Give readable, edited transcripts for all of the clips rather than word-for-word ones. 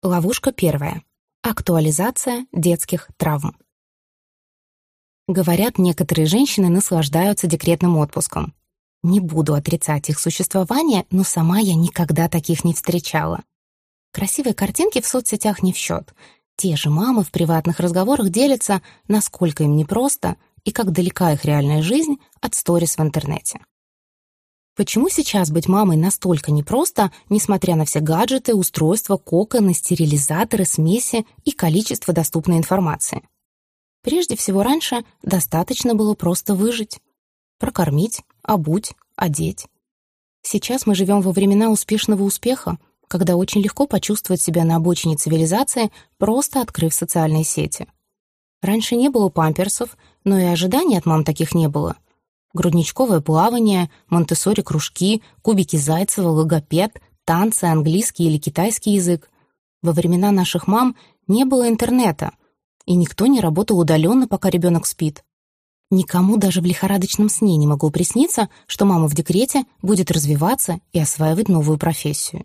Ловушка первая. Актуализация детских травм. Говорят, некоторые женщины наслаждаются декретным отпуском. Не буду отрицать их существование, но сама я никогда таких не встречала. Красивые картинки в соцсетях не в счет. Те же мамы в приватных разговорах делятся, насколько им непросто и как далека их реальная жизнь от сторис в интернете. Почему сейчас быть мамой настолько непросто, несмотря на все гаджеты, устройства, коконы, стерилизаторы, смеси и количество доступной информации? Прежде всего, раньше достаточно было просто выжить. Прокормить, обуть, одеть. Сейчас мы живем во времена успешного успеха, когда очень легко почувствовать себя на обочине цивилизации, просто открыв социальные сети. Раньше не было памперсов, но и ожиданий от мам таких не было. Грудничковое плавание, монтессори-кружки, кубики Зайцева, логопед, танцы, английский или китайский язык. Во времена наших мам не было интернета, и никто не работал удаленно, пока ребенок спит. Никому даже в лихорадочном сне не могло присниться, что мама в декрете будет развиваться и осваивать новую профессию.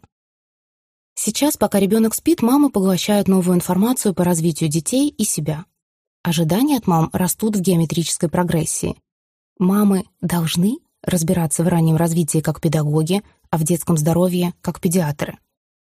Сейчас, пока ребенок спит, мамы поглощают новую информацию по развитию детей и себя. Ожидания от мам растут в геометрической прогрессии. Мамы должны разбираться в раннем развитии как педагоги, а в детском здоровье как педиатры.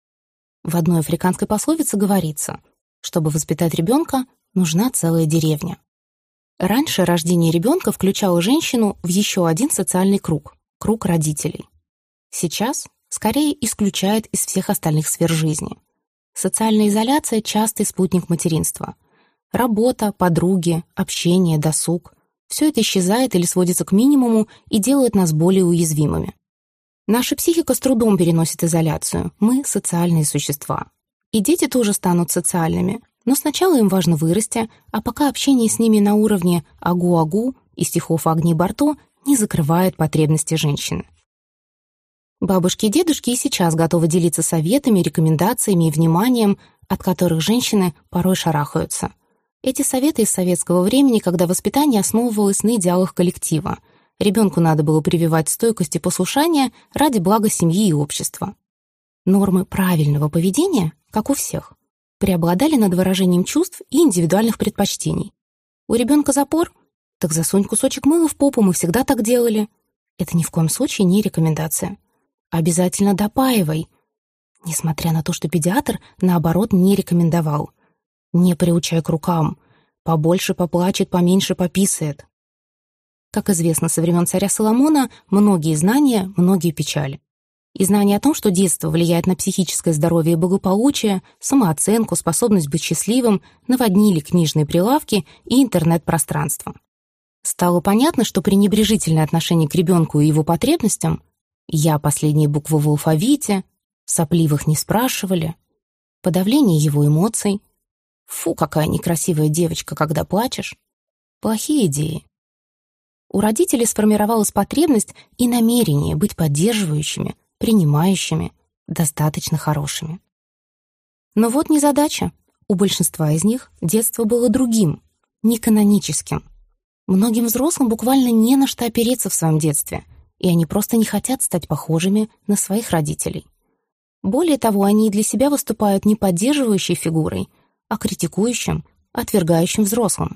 В одной африканской пословице говорится, чтобы воспитать ребенка, нужна целая деревня. Раньше рождение ребенка включало женщину в еще один социальный круг — круг родителей. Сейчас скорее исключает из всех остальных сфер жизни. Социальная изоляция — частый спутник материнства. Работа, подруги, общение, досуг — все это исчезает или сводится к минимуму и делает нас более уязвимыми. Наша психика с трудом переносит изоляцию. Мы — социальные существа. И дети тоже станут социальными. Но сначала им важно вырасти, а пока общение с ними на уровне «агу-агу» и стихов Агнии Барто не закрывает потребности женщины. Бабушки и дедушки и сейчас готовы делиться советами, рекомендациями и вниманием, от которых женщины порой шарахаются. Эти советы из советского времени, когда воспитание основывалось на идеалах коллектива. Ребенку надо было прививать стойкость и послушание ради блага семьи и общества. Нормы правильного поведения, как у всех, преобладали над выражением чувств и индивидуальных предпочтений. У ребенка запор? Так засунь кусочек мыла в попу, мы всегда так делали. Это ни в коем случае не рекомендация. Обязательно допаивай. Несмотря на то, что педиатр, наоборот, не рекомендовал. Не приучай к рукам. Побольше поплачет, поменьше пописает. Как известно, со времен царя Соломона многие знания, многие печали. И знание о том, что детство влияет на психическое здоровье и благополучие, самооценку, способность быть счастливым, наводнили книжные прилавки и интернет-пространство. Стало понятно, что пренебрежительное отношение к ребенку и его потребностям «я» — последние буквы в алфавите, сопливых не спрашивали, подавление его эмоций, «фу, какая некрасивая девочка, когда плачешь» — плохие идеи. У родителей сформировалась потребность и намерение быть поддерживающими, принимающими, достаточно хорошими. Но вот незадача. У большинства из них детство было другим, неканоническим. Многим взрослым буквально не на что опереться в своем детстве, и они просто не хотят стать похожими на своих родителей. Более того, они и для себя выступают не поддерживающей фигурой, а критикующим, отвергающим взрослым.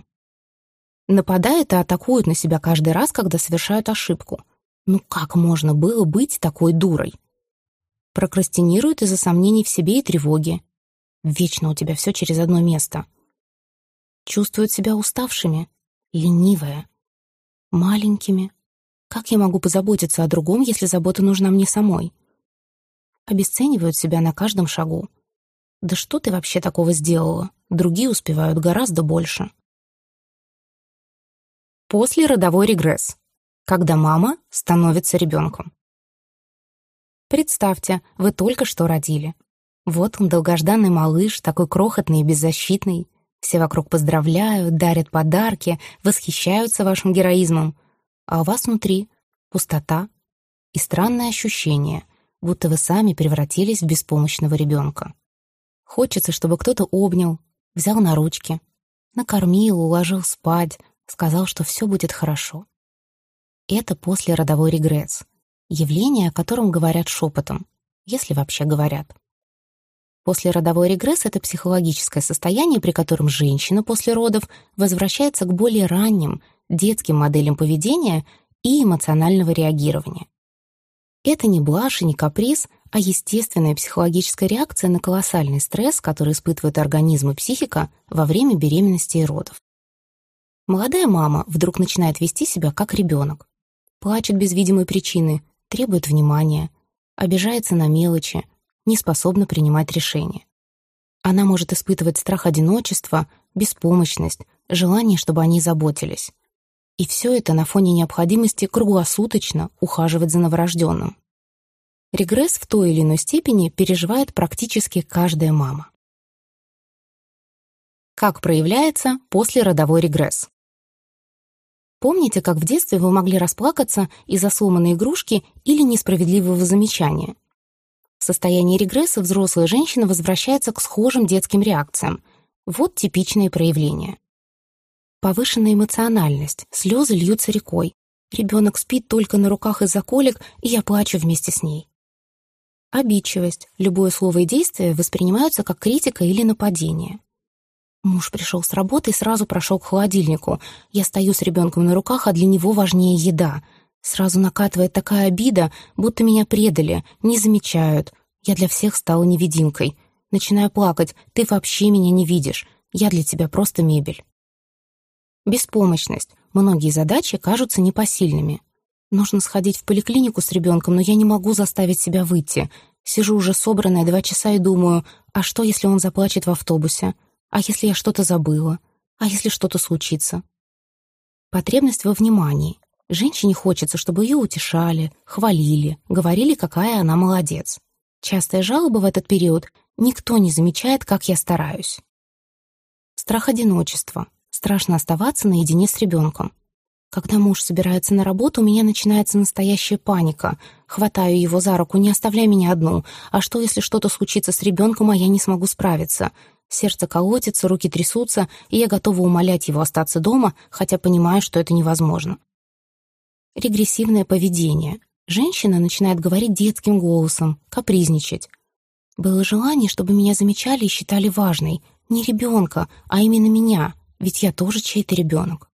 Нападают и атакуют на себя каждый раз, когда совершают ошибку. Ну как можно было быть такой дурой? Прокрастинируют из-за сомнений в себе и тревоги. Вечно у тебя все через одно место. Чувствуют себя уставшими, ленивые, маленькими. Как я могу позаботиться о другом, если забота нужна мне самой? Обесценивают себя на каждом шагу. Да что ты вообще такого сделала? Другие успевают гораздо больше. Послеродовой регресс. Когда мама становится ребенком. Представьте, вы только что родили. Вот он, долгожданный малыш, такой крохотный и беззащитный. Все вокруг поздравляют, дарят подарки, восхищаются вашим героизмом. А у вас внутри пустота и странное ощущение, будто вы сами превратились в беспомощного ребенка. Хочется, чтобы кто-то обнял, взял на ручки, накормил, уложил спать, сказал, что все будет хорошо. Это послеродовой регресс, явление, о котором говорят шепотом, если вообще говорят. Послеродовой регресс — это психологическое состояние, при котором женщина после родов возвращается к более ранним, детским моделям поведения и эмоционального реагирования. Это не блажь и не каприз, а естественная психологическая реакция на колоссальный стресс, который испытывает организм и психика во время беременности и родов. Молодая мама вдруг начинает вести себя как ребенок. Плачет без видимой причины, требует внимания, обижается на мелочи, не способна принимать решения. Она может испытывать страх одиночества, беспомощность, желание, чтобы о ней заботились. И все это на фоне необходимости круглосуточно ухаживать за новорожденным. Регресс в той или иной степени переживает практически каждая мама. Как проявляется послеродовой регресс? Помните, как в детстве вы могли расплакаться из-за сломанной игрушки или несправедливого замечания? В состоянии регресса взрослая женщина возвращается к схожим детским реакциям. Вот типичные проявления. Повышенная эмоциональность, слезы льются рекой. Ребенок спит только на руках из-за колик, и я плачу вместе с ней. Обидчивость, любое слово и действие воспринимаются как критика или нападение. Муж пришел с работы и сразу прошел к холодильнику. Я стою с ребенком на руках, а для него важнее еда. Сразу накатывает такая обида, будто меня предали, не замечают. Я для всех стала невидимкой. Начинаю плакать. Ты вообще меня не видишь. Я для тебя просто мебель. Беспомощность. Многие задачи кажутся непосильными. Нужно сходить в поликлинику с ребенком, но я не могу заставить себя выйти. Сижу уже собранная 2 часа и думаю, а что, если он заплачет в автобусе? А если я что-то забыла? А если что-то случится? Потребность во внимании. Женщине хочется, чтобы ее утешали, хвалили, говорили, какая она молодец. Частая жалоба в этот период: никто не замечает, как я стараюсь. Страх одиночества. Страшно оставаться наедине с ребенком. Когда муж собирается на работу, у меня начинается настоящая паника. Хватаю его за руку: не оставляй меня одну. А что, если что-то случится с ребенком, а я не смогу справиться? Сердце колотится, руки трясутся, и я готова умолять его остаться дома, хотя понимаю, что это невозможно. Регрессивное поведение. Женщина начинает говорить детским голосом, капризничать. Было желание, чтобы меня замечали и считали важной. Не ребенка, а именно меня, ведь я тоже чей-то ребенок.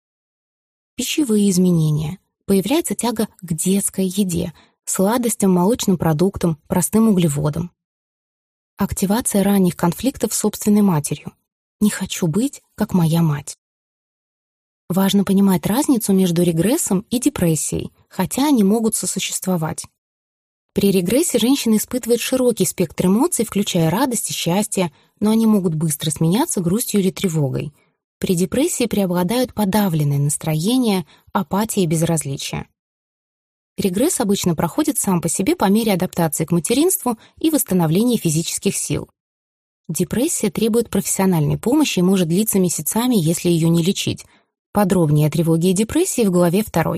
Пищевые изменения. Появляется тяга к детской еде, сладостям, молочным продуктам, простым углеводам. Активация ранних конфликтов с собственной матерью. Не хочу быть, как моя мать. Важно понимать разницу между регрессом и депрессией, хотя они могут сосуществовать. При регрессе женщина испытывает широкий спектр эмоций, включая радость и счастье, но они могут быстро сменяться грустью или тревогой. При депрессии преобладают подавленное настроение, апатия и безразличие. Регресс обычно проходит сам по себе по мере адаптации к материнству и восстановления физических сил. Депрессия требует профессиональной помощи и может длиться месяцами, если ее не лечить. Подробнее о тревоге и депрессии в главе 2.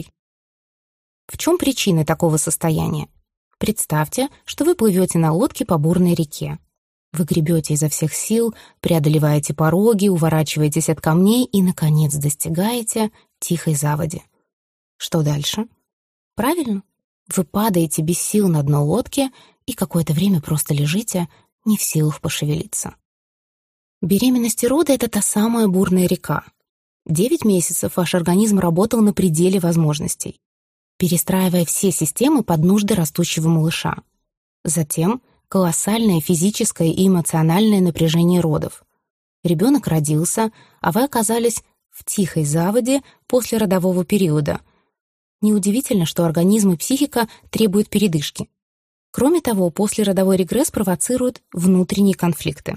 В чем причины такого состояния? Представьте, что вы плывете на лодке по бурной реке. Вы гребете изо всех сил, преодолеваете пороги, уворачиваетесь от камней и, наконец, достигаете тихой заводи. Что дальше? Правильно? Вы падаете без сил на дно лодки и какое-то время просто лежите, не в силах пошевелиться. Беременность и роды — это та самая бурная река. 9 месяцев ваш организм работал на пределе возможностей, перестраивая все системы под нужды растущего малыша. Затем колоссальное физическое и эмоциональное напряжение родов. Ребенок родился, а вы оказались в тихой заводе после родового периода. Неудивительно, что организм и психика требуют передышки. Кроме того, послеродовой регресс провоцирует внутренние конфликты.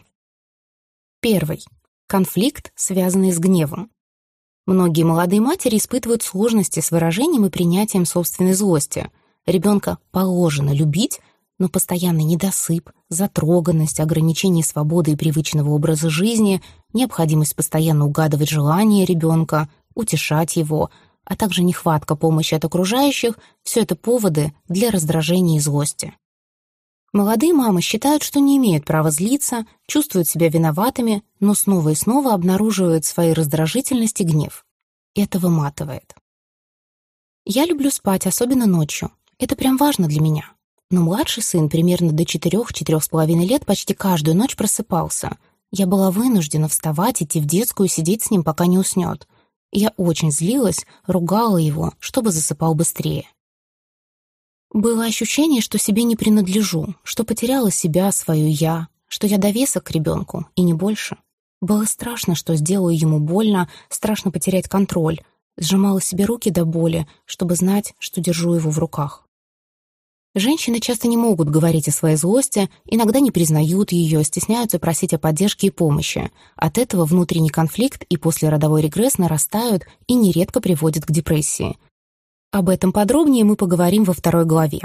1. Конфликт, связанный с гневом. Многие молодые матери испытывают сложности с выражением и принятием собственной злости. Ребенка положено любить, но постоянный недосып, затроганность, ограничение свободы и привычного образа жизни, необходимость постоянно угадывать желания ребенка, утешать его, а также нехватка помощи от окружающих — все это поводы для раздражения и злости. Молодые мамы считают, что не имеют права злиться, чувствуют себя виноватыми, но снова и снова обнаруживают свои раздражительность и гнев. Это выматывает. Я люблю спать, особенно ночью. Это прям важно для меня. Но младший сын примерно до 4-4,5 лет почти каждую ночь просыпался. Я была вынуждена вставать, идти в детскую, сидеть с ним, пока не уснет. Я очень злилась, ругала его, чтобы засыпал быстрее. Было ощущение, что себе не принадлежу, что потеряла себя, свою «я», что я довесок к ребенку, и не больше. Было страшно, что сделаю ему больно, страшно потерять контроль. Сжимала себе руки до боли, чтобы знать, что держу его в руках. Женщины часто не могут говорить о своей злости, иногда не признают ее, стесняются просить о поддержке и помощи. От этого внутренний конфликт и послеродовой регресс нарастают и нередко приводят к депрессии. Об этом подробнее мы поговорим во 2 главе.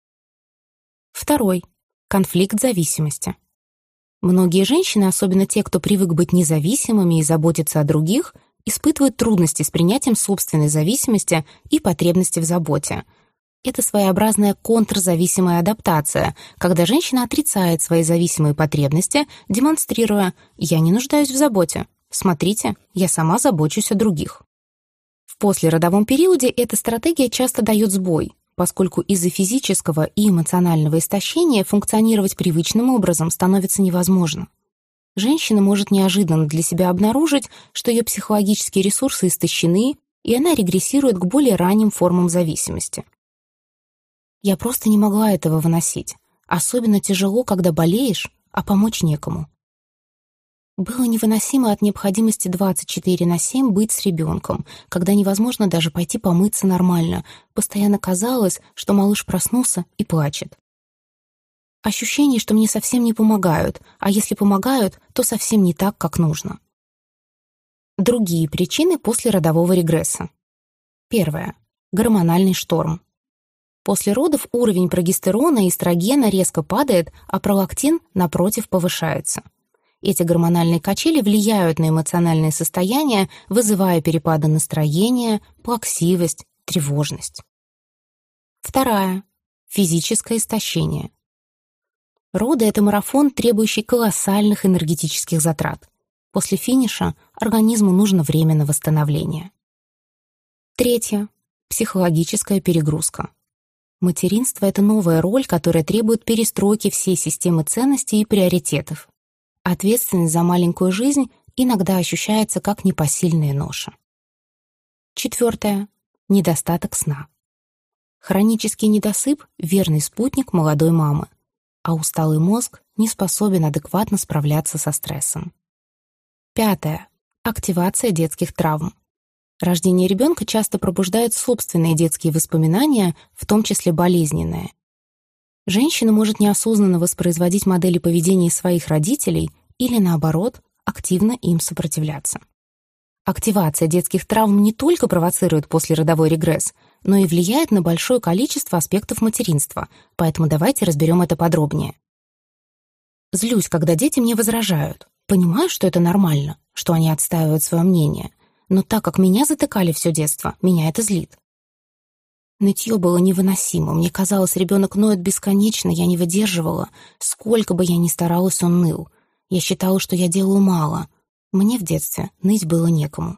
2. Конфликт зависимости. Многие женщины, особенно те, кто привык быть независимыми и заботиться о других, испытывают трудности с принятием собственной зависимости и потребности в заботе. Это своеобразная контрзависимая адаптация, когда женщина отрицает свои зависимые потребности, демонстрируя «я не нуждаюсь в заботе. Смотрите, я сама забочусь о других». В послеродовом периоде эта стратегия часто дает сбой, поскольку из-за физического и эмоционального истощения функционировать привычным образом становится невозможно. Женщина может неожиданно для себя обнаружить, что ее психологические ресурсы истощены, и она регрессирует к более ранним формам зависимости. Я просто не могла этого выносить. Особенно тяжело, когда болеешь, а помочь некому. Было невыносимо от необходимости 24/7 быть с ребенком, когда невозможно даже пойти помыться нормально. Постоянно казалось, что малыш проснулся и плачет. Ощущение, что мне совсем не помогают, а если помогают, то совсем не так, как нужно. Другие причины послеродового регресса. 1. Гормональный шторм. После родов уровень прогестерона и эстрогена резко падает, а пролактин, напротив, повышается. Эти гормональные качели влияют на эмоциональное состояние, вызывая перепады настроения, плаксивость, тревожность. 2. Физическое истощение. Роды — это марафон, требующий колоссальных энергетических затрат. После финиша организму нужно время на восстановление. 3. Психологическая перегрузка. Материнство — это новая роль, которая требует перестройки всей системы ценностей и приоритетов. Ответственность за маленькую жизнь иногда ощущается как непосильная ноша. 4. Недостаток сна. Хронический недосып — верный спутник молодой мамы, а усталый мозг не способен адекватно справляться со стрессом. 5. Активация детских травм. Рождение ребенка часто пробуждает собственные детские воспоминания, в том числе болезненные. Женщина может неосознанно воспроизводить модели поведения своих родителей или, наоборот, активно им сопротивляться. Активация детских травм не только провоцирует послеродовой регресс, но и влияет на большое количество аспектов материнства, поэтому давайте разберем это подробнее. Злюсь, когда дети мне возражают. Понимаю, что это нормально, что они отстаивают свое мнение, но так как меня затыкали все детство, меня это злит. Нытье было невыносимо. Мне казалось, ребенок ноет бесконечно, я не выдерживала. Сколько бы я ни старалась, он ныл. Я считала, что я делаю мало. Мне в детстве ныть было некому.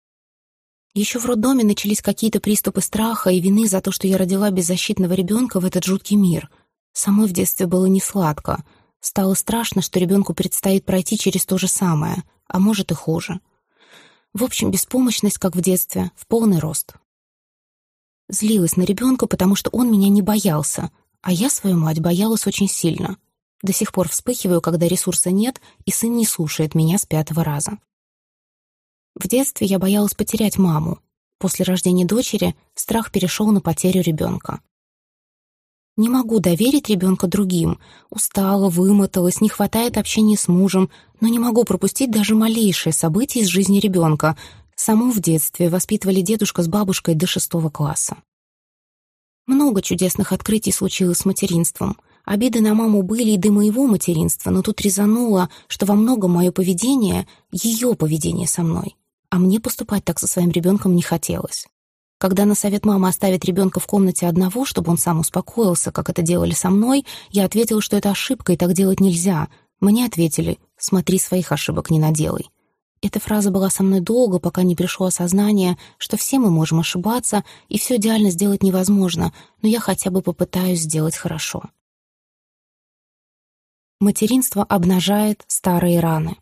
Еще в роддоме начались какие-то приступы страха и вины за то, что я родила беззащитного ребенка в этот жуткий мир. Самой в детстве было несладко. Стало страшно, что ребенку предстоит пройти через то же самое, а может и хуже. В общем, беспомощность, как в детстве, в полный рост. Злилась на ребенка, потому что он меня не боялся, а я свою мать боялась очень сильно. До сих пор вспыхиваю, когда ресурса нет, и сын не слушает меня с 5-го раза. В детстве я боялась потерять маму. После рождения дочери страх перешел на потерю ребенка. Не могу доверить ребенка другим. Устала, вымоталась, не хватает общения с мужем, но не могу пропустить даже малейшее событие из жизни ребенка. Саму в детстве воспитывали дедушка с бабушкой до 6 класса. Много чудесных открытий случилось с материнством. Обиды на маму были и до моего материнства, но тут резануло, что во многом мое поведение — ее поведение со мной. А мне поступать так со своим ребенком не хотелось. Когда на совет мамы оставить ребенка в комнате одного, чтобы он сам успокоился, как это делали со мной, я ответила, что это ошибка и так делать нельзя. Мне ответили: «Смотри, своих ошибок не наделай». Эта фраза была со мной долго, пока не пришло осознание, что все мы можем ошибаться, и все идеально сделать невозможно, но я хотя бы попытаюсь сделать хорошо. Материнство обнажает старые раны.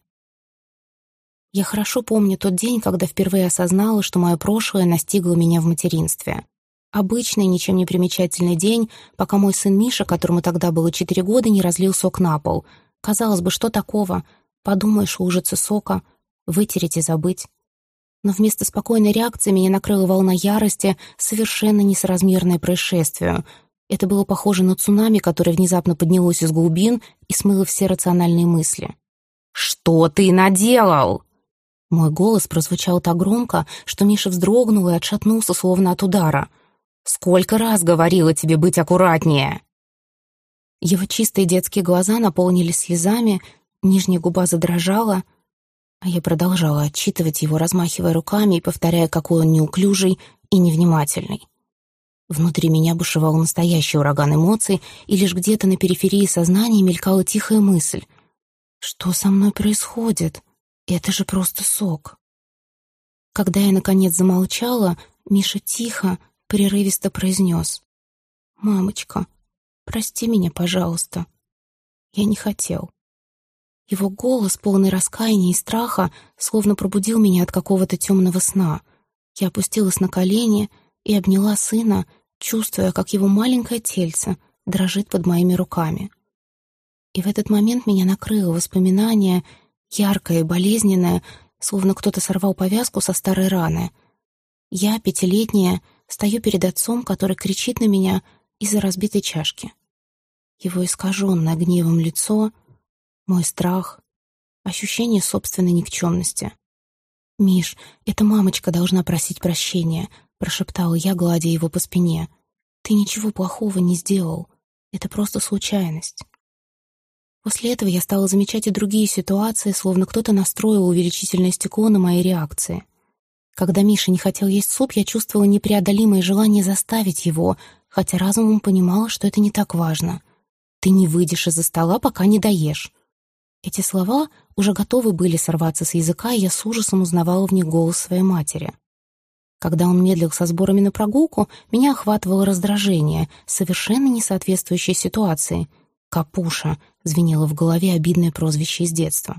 Я хорошо помню тот день, когда впервые осознала, что мое прошлое настигло меня в материнстве. Обычный, ничем не примечательный день, пока мой сын Миша, которому тогда было 4 года, не разлил сок на пол. Казалось бы, что такого? Подумаешь, лужица сока, вытереть и забыть. Но вместо спокойной реакции меня накрыла волна ярости, совершенно несоразмерная происшествию. Это было похоже на цунами, которое внезапно поднялось из глубин и смыло все рациональные мысли. «Что ты наделал?» Мой голос прозвучал так громко, что Миша вздрогнул и отшатнулся, словно от удара. «Сколько раз говорила тебе быть аккуратнее!» Его чистые детские глаза наполнились слезами, нижняя губа задрожала, а я продолжала отчитывать его, размахивая руками и повторяя, какой он неуклюжий и невнимательный. Внутри меня бушевал настоящий ураган эмоций, и лишь где-то на периферии сознания мелькала тихая мысль. «Что со мной происходит? Это же просто сок». Когда я, наконец, замолчала, Миша тихо, прерывисто произнес: «Мамочка, прости меня, пожалуйста. Я не хотел». Его голос, полный раскаяния и страха, словно пробудил меня от какого-то темного сна. Я опустилась на колени и обняла сына, чувствуя, как его маленькое тельце дрожит под моими руками. И в этот момент меня накрыло воспоминание, яркое и болезненное, словно кто-то сорвал повязку со старой раны. Я, 5-летняя, стою перед отцом, который кричит на меня из-за разбитой чашки. Его искаженное гневом лицо, мой страх, ощущение собственной никчемности. «Миш, эта мамочка должна просить прощения», — прошептала я, гладя его по спине. «Ты ничего плохого не сделал. Это просто случайность». После этого я стала замечать и другие ситуации, словно кто-то настроил увеличительное стекло на мои реакции. Когда Миша не хотел есть суп, я чувствовала непреодолимое желание заставить его, хотя разумом понимала, что это не так важно. «Ты не выйдешь из-за стола, пока не доешь». Эти слова уже готовы были сорваться с языка, и я с ужасом узнавала в них голос своей матери. Когда он медлил со сборами на прогулку, меня охватывало раздражение, совершенно не соответствующее ситуации. «Капуша» — звенело в голове обидное прозвище из детства.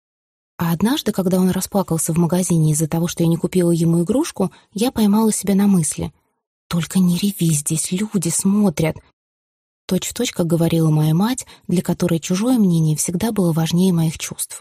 А однажды, когда он расплакался в магазине из-за того, что я не купила ему игрушку, я поймала себя на мысли: «Только не реви, здесь люди смотрят». Точь-в-точь, как говорила моя мать, для которой чужое мнение всегда было важнее моих чувств.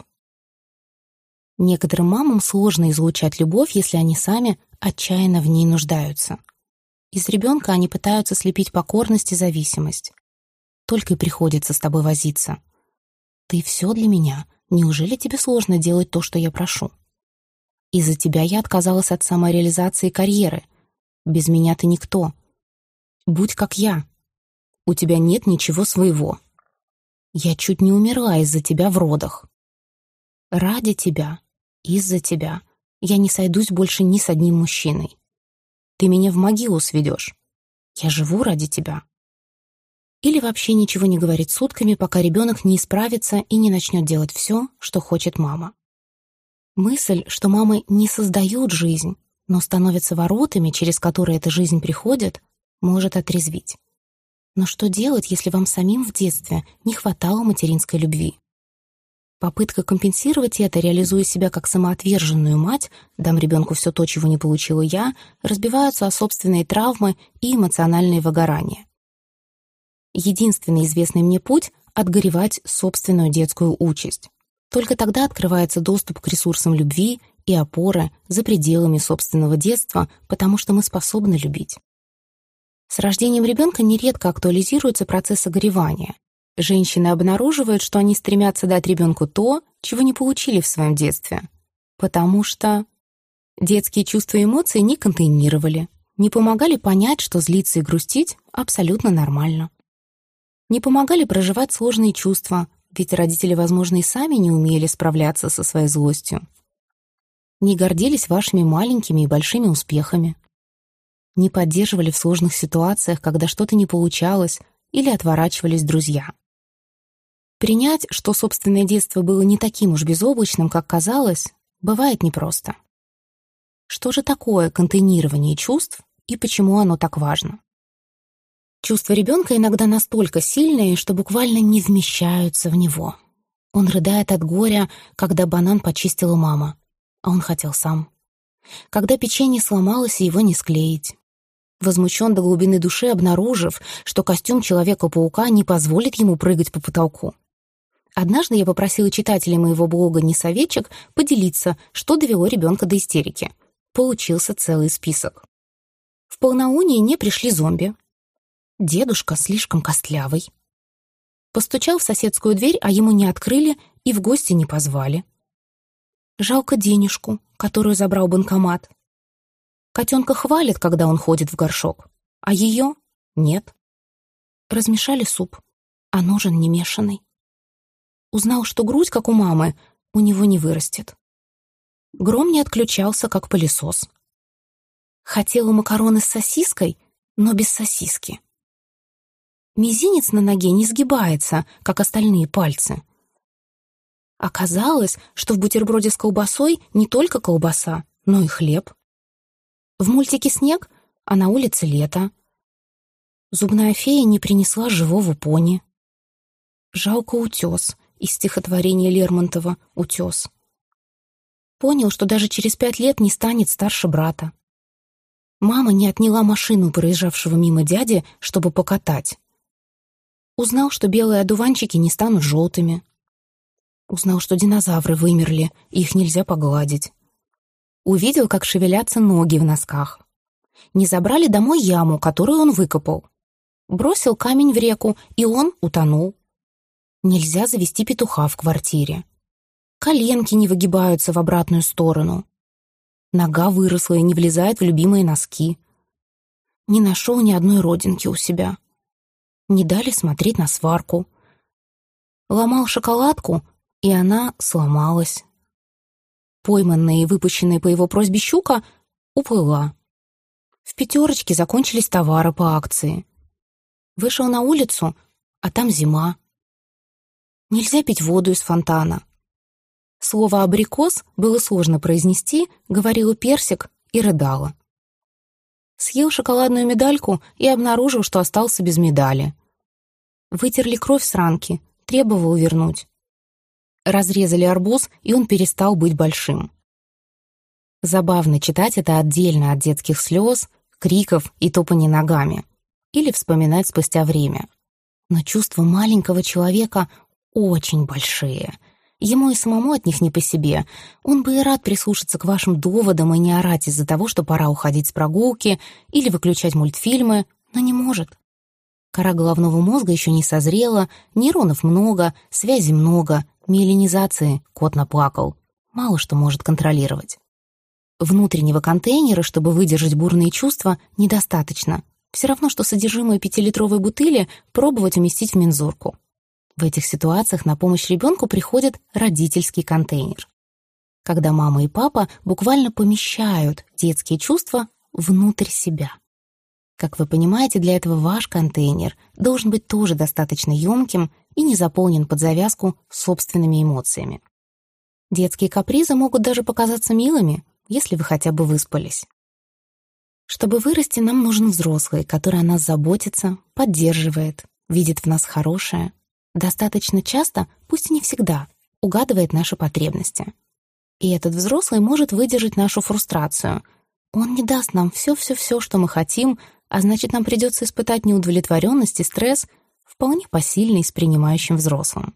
Некоторым мамам сложно излучать любовь, если они сами отчаянно в ней нуждаются. Из ребенка они пытаются слепить покорность и зависимость. Только и приходится с тобой возиться. «Ты все для меня. Неужели тебе сложно делать то, что я прошу? Из-за тебя я отказалась от самореализации и карьеры. Без меня ты никто. Будь как я. У тебя нет ничего своего. Я чуть не умерла из-за тебя в родах. Ради тебя, из-за тебя я не сойдусь больше ни с одним мужчиной. Ты меня в могилу сведешь. Я живу ради тебя». Или вообще ничего не говорит сутками, пока ребенок не исправится и не начнет делать все, что хочет мама. Мысль, что мамы не создают жизнь, но становятся воротами, через которые эта жизнь приходит, может отрезвить. Но что делать, если вам самим в детстве не хватало материнской любви? Попытка компенсировать это, реализуя себя как самоотверженную мать, дам ребенку все то, чего не получила я, разбиваются о собственные травмы и эмоциональные выгорания. Единственный известный мне путь — отгоревать собственную детскую участь. Только тогда открывается доступ к ресурсам любви и опоры за пределами собственного детства, потому что мы способны любить. С рождением ребенка нередко актуализируется процесс огоревания. Женщины обнаруживают, что они стремятся дать ребенку то, чего не получили в своем детстве, потому что детские чувства и эмоции не контейнировали, не помогали понять, что злиться и грустить абсолютно нормально. Не помогали проживать сложные чувства, ведь родители, возможно, и сами не умели справляться со своей злостью. Не гордились вашими маленькими и большими успехами. Не поддерживали в сложных ситуациях, когда что-то не получалось, или отворачивались друзья. Принять, что собственное детство было не таким уж безоблачным, как казалось, бывает непросто. Что же такое контейнирование чувств и почему оно так важно? Чувства ребенка иногда настолько сильные, что буквально не вмещаются в него. Он рыдает от горя, когда банан почистила мама, а он хотел сам. Когда печенье сломалось, и его не склеить. Возмущен до глубины души, обнаружив, что костюм Человека-паука не позволит ему прыгать по потолку. Однажды я попросила читателей моего блога «Несоветчик» поделиться, что довело ребенка до истерики. Получился целый список. В полнолуние не пришли зомби. Дедушка слишком костлявый. Постучал в соседскую дверь, а ему не открыли и в гости не позвали. Жалко денежку, которую забрал банкомат. Котенка хвалят, когда он ходит в горшок, а ее нет. Размешали суп, а ножен не мешанный. Узнал, что грудь, как у мамы, у него не вырастет. Гром не отключался, как пылесос. Хотела макароны с сосиской, но без сосиски. Мизинец на ноге не сгибается, как остальные пальцы. Оказалось, что в бутерброде с колбасой не только колбаса, но и хлеб. В мультике «Снег», а на улице лето. Зубная фея не принесла живого пони. Жалко утес из стихотворения Лермонтова «Утес». Понял, что даже через 5 лет не станет старше брата. Мама не отняла машину проезжавшего мимо дяди, чтобы покатать. Узнал, что белые одуванчики не станут желтыми. Узнал, что динозавры вымерли, и их нельзя погладить. Увидел, как шевелятся ноги в носках. Не забрали домой яму, которую он выкопал. Бросил камень в реку, и он утонул. Нельзя завести петуха в квартире. Коленки не выгибаются в обратную сторону. Нога выросла и не влезает в любимые носки. Не нашел ни одной родинки у себя. Не дали смотреть на сварку. Ломал шоколадку, и она сломалась. Пойманная и выпущенная по его просьбе щука уплыла. В пятерочке закончились товары по акции. Вышел на улицу, а там зима. Нельзя пить воду из фонтана. Слово «абрикос» было сложно произнести, говорила персик и рыдала. Съел шоколадную медальку и обнаружил, что остался без медали. Вытерли кровь с ранки, требовал вернуть. Разрезали арбуз, и он перестал быть большим. Забавно читать это отдельно от детских слез, криков и топания ногами. Или вспоминать спустя время. Но чувства маленького человека очень большие. Ему и самому от них не по себе. Он бы и рад прислушаться к вашим доводам и не орать из-за того, что пора уходить с прогулки или выключать мультфильмы, но не может. Кора головного мозга еще не созрела, нейронов много, связей много, миелинизации кот наплакал. Мало что может контролировать. Внутреннего контейнера, чтобы выдержать бурные чувства, недостаточно. Все равно, что содержимое 5-литровой бутыли пробовать уместить в мензурку. В этих ситуациях на помощь ребенку приходит родительский контейнер. Когда мама и папа буквально помещают детские чувства внутрь себя. Как вы понимаете, для этого ваш контейнер должен быть тоже достаточно емким и не заполнен под завязку собственными эмоциями. Детские капризы могут даже показаться милыми, если вы хотя бы выспались. Чтобы вырасти, нам нужен взрослый, который о нас заботится, поддерживает, видит в нас хорошее, достаточно часто, пусть и не всегда, угадывает наши потребности. И этот взрослый может выдержать нашу фрустрацию. Он не даст нам все-все-все, что мы хотим, а значит, нам придется испытать неудовлетворенность и стресс, вполне посильный с принимающим взрослым.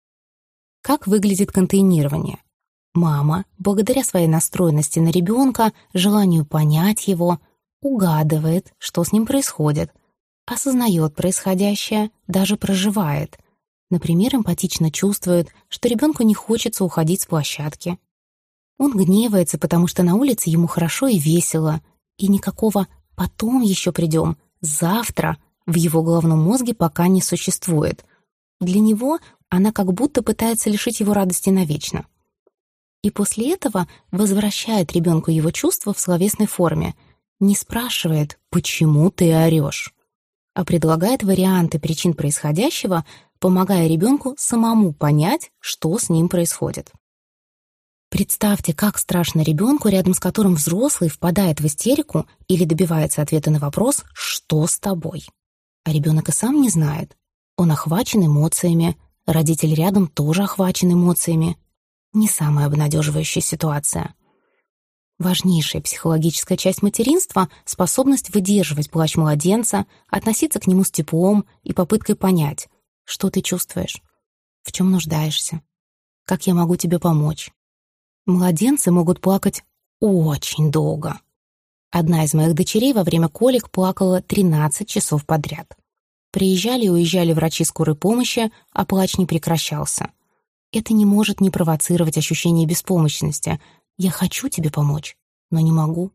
Как выглядит контейнирование? Мама, благодаря своей настроенности на ребенка, желанию понять его, угадывает, что с ним происходит, осознает происходящее, даже проживает. Например, эмпатично чувствует, что ребенку не хочется уходить с площадки. Он гневается, потому что на улице ему хорошо и весело, и никакого «потом еще придем», «завтра» в его головном мозге пока не существует. Для него она как будто пытается лишить его радости навечно. И после этого возвращает ребенку его чувства в словесной форме, не спрашивает «почему ты орешь?», а предлагает варианты причин происходящего, помогая ребенку самому понять, что с ним происходит. Представьте, как страшно ребенку, рядом с которым взрослый впадает в истерику или добивается ответа на вопрос «что с тобой?». А ребенок и сам не знает. Он охвачен эмоциями, родитель рядом тоже охвачен эмоциями. Не самая обнадеживающая ситуация. Важнейшая психологическая часть материнства — способность выдерживать плач младенца, относиться к нему с теплом и попыткой понять, что ты чувствуешь, в чем нуждаешься, как я могу тебе помочь. Младенцы могут плакать очень долго. Одна из моих дочерей во время колик плакала 13 часов подряд. Приезжали и уезжали врачи скорой помощи, а плач не прекращался. Это не может не провоцировать ощущение беспомощности. Я хочу тебе помочь, но не могу.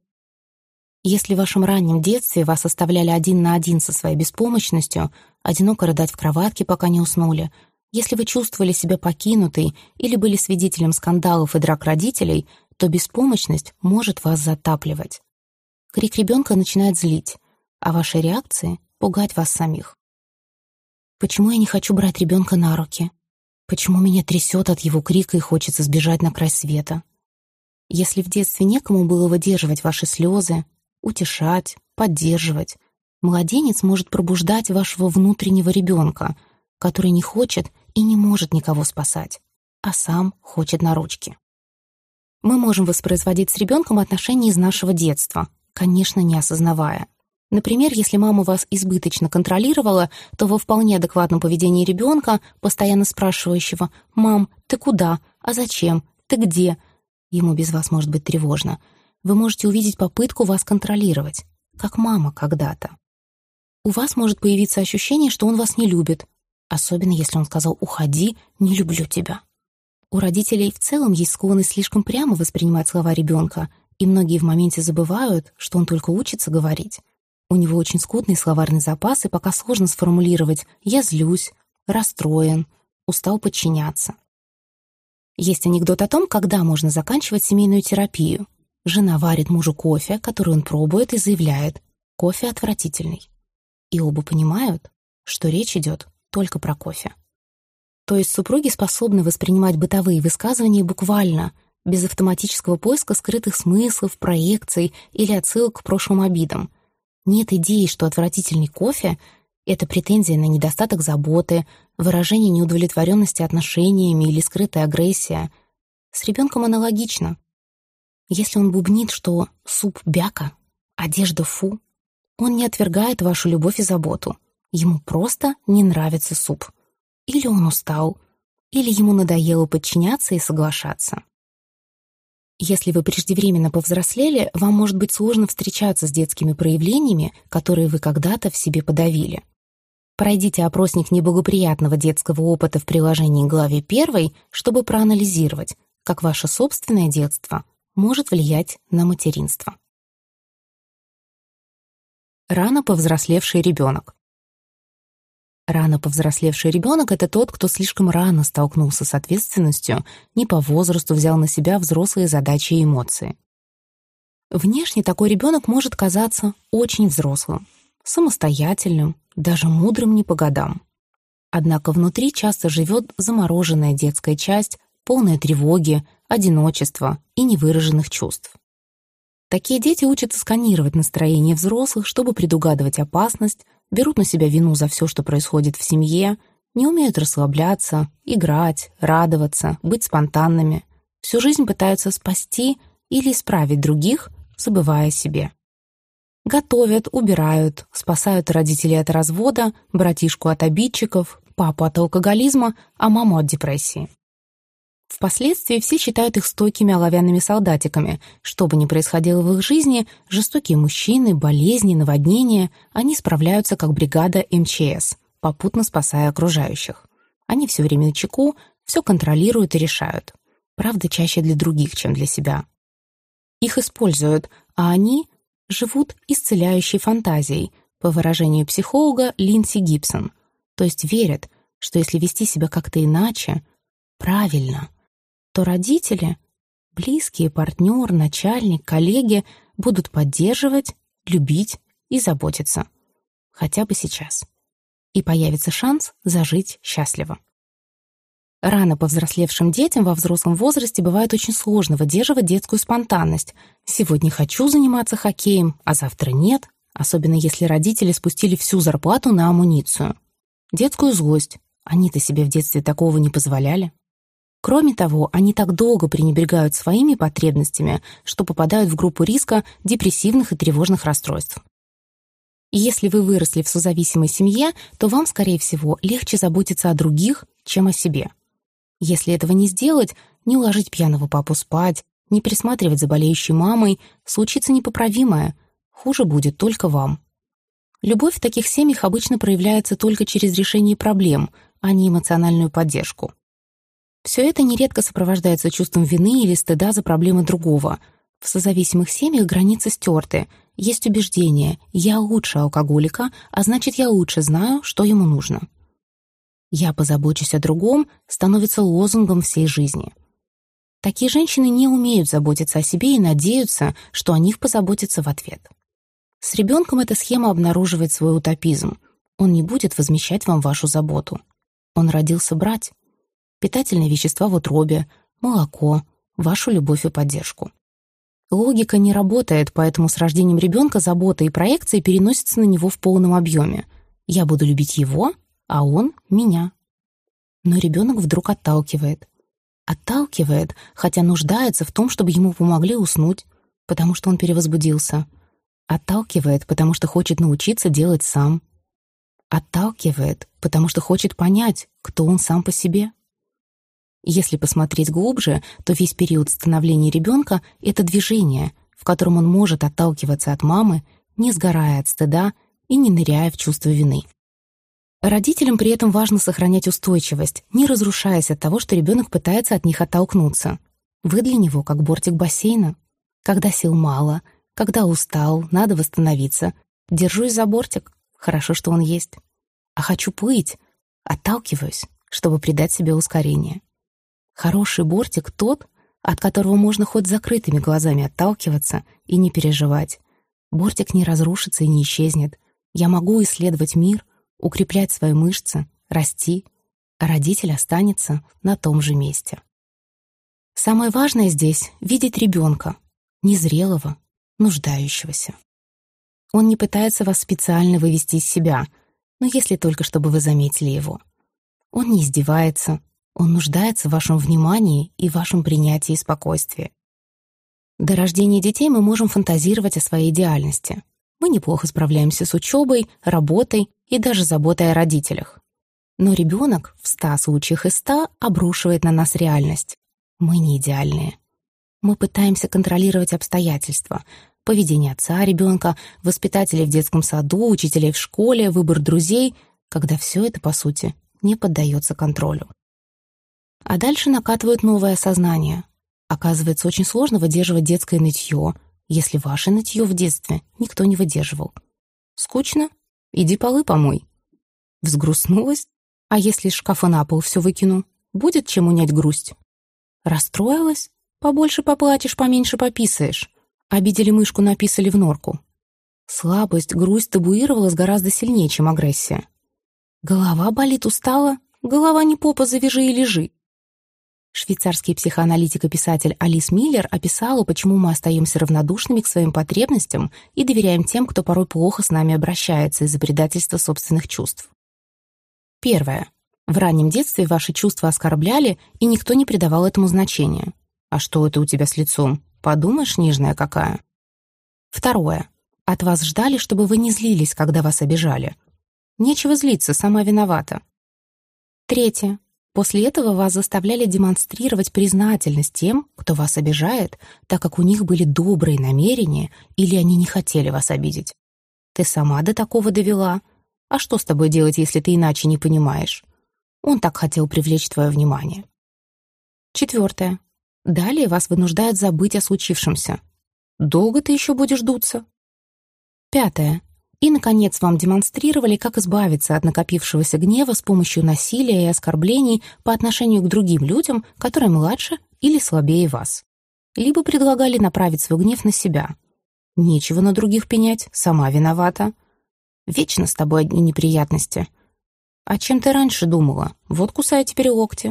Если в вашем раннем детстве вас оставляли один на один со своей беспомощностью, одиноко рыдать в кроватке, пока не уснули, если вы чувствовали себя покинутой или были свидетелем скандалов и драк родителей, то беспомощность может вас затапливать. Крик ребенка начинает злить, а ваши реакции — пугать вас самих. Почему я не хочу брать ребенка на руки? Почему меня трясет от его крика и хочется сбежать на край света? Если в детстве некому было выдерживать ваши слезы, утешать, поддерживать, младенец может пробуждать вашего внутреннего ребенка, который не хочет и не может никого спасать, а сам хочет на ручки. Мы можем воспроизводить с ребенком отношения из нашего детства, конечно, не осознавая. Например, если мама вас избыточно контролировала, то во вполне адекватном поведении ребенка, постоянно спрашивающего «Мам, ты куда? А зачем? Ты где?» Ему без вас может быть тревожно. Вы можете увидеть попытку вас контролировать, как мама когда-то. У вас может появиться ощущение, что он вас не любит, особенно если он сказал «Уходи, не люблю тебя». У родителей в целом есть склонность слишком прямо воспринимать слова ребенка, и многие в моменте забывают, что он только учится говорить. У него очень скудный словарный запас, и пока сложно сформулировать «я злюсь», «расстроен», «устал подчиняться». Есть анекдот о том, когда можно заканчивать семейную терапию. Жена варит мужу кофе, который он пробует, и заявляет «кофе отвратительный». И оба понимают, что речь идет только про кофе. То есть супруги способны воспринимать бытовые высказывания буквально, без автоматического поиска скрытых смыслов, проекций или отсылок к прошлым обидам. Нет идеи, что отвратительный кофе — это претензия на недостаток заботы, выражение неудовлетворенности отношениями или скрытая агрессия. С ребенком аналогично. Если он бубнит, что суп бяка, одежда фу, он не отвергает вашу любовь и заботу. Ему просто не нравится суп. Или он устал, или ему надоело подчиняться и соглашаться. Если вы преждевременно повзрослели, вам может быть сложно встречаться с детскими проявлениями, которые вы когда-то в себе подавили. Пройдите опросник неблагоприятного детского опыта в приложении к главе 1, чтобы проанализировать, как ваше собственное детство может влиять на материнство. Рано повзрослевший ребенок. Рано повзрослевший ребенок — это тот, кто слишком рано столкнулся с ответственностью, не по возрасту взял на себя взрослые задачи и эмоции. Внешне такой ребенок может казаться очень взрослым, самостоятельным, даже мудрым не по годам. Однако внутри часто живет замороженная детская часть, полная тревоги, одиночества и невыраженных чувств. Такие дети учатся сканировать настроение взрослых, чтобы предугадывать опасность, берут на себя вину за все, что происходит в семье, не умеют расслабляться, играть, радоваться, быть спонтанными. Всю жизнь пытаются спасти или исправить других, забывая о себе. Готовят, убирают, спасают родителей от развода, братишку от обидчиков, папу от алкоголизма, а маму от депрессии. Впоследствии все считают их стойкими оловянными солдатиками. Что бы ни происходило в их жизни, жестокие мужчины, болезни, наводнения, они справляются как бригада МЧС, попутно спасая окружающих. Они все время начеку, все контролируют и решают. Правда, чаще для других, чем для себя. Их используют, а они живут исцеляющей фантазией, по выражению психолога Линдси Гибсон. То есть верят, что если вести себя как-то иначе, правильно, то родители, близкие, партнер, начальник, коллеги будут поддерживать, любить и заботиться. Хотя бы сейчас. И появится шанс зажить счастливо. Рано повзрослевшим детям во взрослом возрасте бывает очень сложно выдерживать детскую спонтанность. Сегодня хочу заниматься хоккеем, а завтра нет, особенно если родители спустили всю зарплату на амуницию. Детскую злость. Они-то себе в детстве такого не позволяли. Кроме того, они так долго пренебрегают своими потребностями, что попадают в группу риска депрессивных и тревожных расстройств. И если вы выросли в созависимой семье, то вам, скорее всего, легче заботиться о других, чем о себе. Если этого не сделать, не уложить пьяного папу спать, не присматривать за болеющей мамой, случится непоправимое. Хуже будет только вам. Любовь в таких семьях обычно проявляется только через решение проблем, а не эмоциональную поддержку. Все это нередко сопровождается чувством вины или стыда за проблемы другого. В созависимых семьях границы стерты. Есть убеждение «я лучше алкоголика, а значит, я лучше знаю, что ему нужно». «Я позабочусь о другом» становится лозунгом всей жизни. Такие женщины не умеют заботиться о себе и надеются, что о них позаботятся в ответ. С ребенком эта схема обнаруживает свой утопизм. Он не будет возмещать вам вашу заботу. Он родился брать. Питательные вещества в утробе, молоко, вашу любовь и поддержку. Логика не работает, поэтому с рождением ребенка забота и проекции переносятся на него в полном объеме. Я буду любить его, а он — меня. Но ребенок вдруг отталкивает. Отталкивает, хотя нуждается в том, чтобы ему помогли уснуть, потому что он перевозбудился. Отталкивает, потому что хочет научиться делать сам. Отталкивает, потому что хочет понять, кто он сам по себе. Если посмотреть глубже, то весь период становления ребенка — это движение, в котором он может отталкиваться от мамы, не сгорая от стыда и не ныряя в чувство вины. Родителям при этом важно сохранять устойчивость, не разрушаясь от того, что ребенок пытается от них оттолкнуться. Вы для него как бортик бассейна. Когда сил мало, когда устал, надо восстановиться. Держусь за бортик, хорошо, что он есть. А хочу плыть, отталкиваюсь, чтобы придать себе ускорение. Хороший бортик тот, от которого можно хоть закрытыми глазами отталкиваться и не переживать. Бортик не разрушится и не исчезнет. Я могу исследовать мир, укреплять свои мышцы, расти, а родитель останется на том же месте. Самое важное здесь — видеть ребенка, незрелого, нуждающегося. Он не пытается вас специально вывести из себя, но если только чтобы вы заметили его. Он не издевается, он нуждается в вашем внимании и вашем принятии и спокойствии. До рождения детей мы можем фантазировать о своей идеальности. Мы неплохо справляемся с учебой, работой и даже заботой о родителях. Но ребенок в 100 случаях из 100 обрушивает на нас реальность. Мы не идеальные. Мы пытаемся контролировать обстоятельства, поведение отца ребенка, воспитателей в детском саду, учителей в школе, выбор друзей, когда все это, по сути, не поддается контролю. А дальше накатывают новое осознание. Оказывается, очень сложно выдерживать детское нытье, если ваше нытье в детстве никто не выдерживал. Скучно? Иди полы помой. Взгрустнулась? А если из шкафа на пол все выкину? Будет чем унять грусть? Расстроилась? Побольше поплачешь, поменьше пописаешь. Обидели мышку, написали в норку. Слабость, грусть табуировалась гораздо сильнее, чем агрессия. Голова болит, устала? Голова не попа, завяжи и лежи. Швейцарский психоаналитик и писатель Алис Миллер описала, почему мы остаемся равнодушными к своим потребностям и доверяем тем, кто порой плохо с нами обращается из-за предательства собственных чувств. Первое. В раннем детстве ваши чувства оскорбляли, и никто не придавал этому значения. А что это у тебя с лицом? Подумаешь, нежная какая. Второе. От вас ждали, чтобы вы не злились, когда вас обижали. Нечего злиться, сама виновата. Третье. После этого вас заставляли демонстрировать признательность тем, кто вас обижает, так как у них были добрые намерения или они не хотели вас обидеть. Ты сама до такого довела. А что с тобой делать, если ты иначе не понимаешь? Он так хотел привлечь твое внимание. Четвертое. Далее вас вынуждают забыть о случившемся. Долго ты еще будешь дуться? Пятое. И, наконец, вам демонстрировали, как избавиться от накопившегося гнева с помощью насилия и оскорблений по отношению к другим людям, которые младше или слабее вас. Либо предлагали направить свой гнев на себя. Нечего на других пенять, сама виновата. Вечно с тобой одни неприятности. А чем ты раньше думала? Вот кусай теперь локти.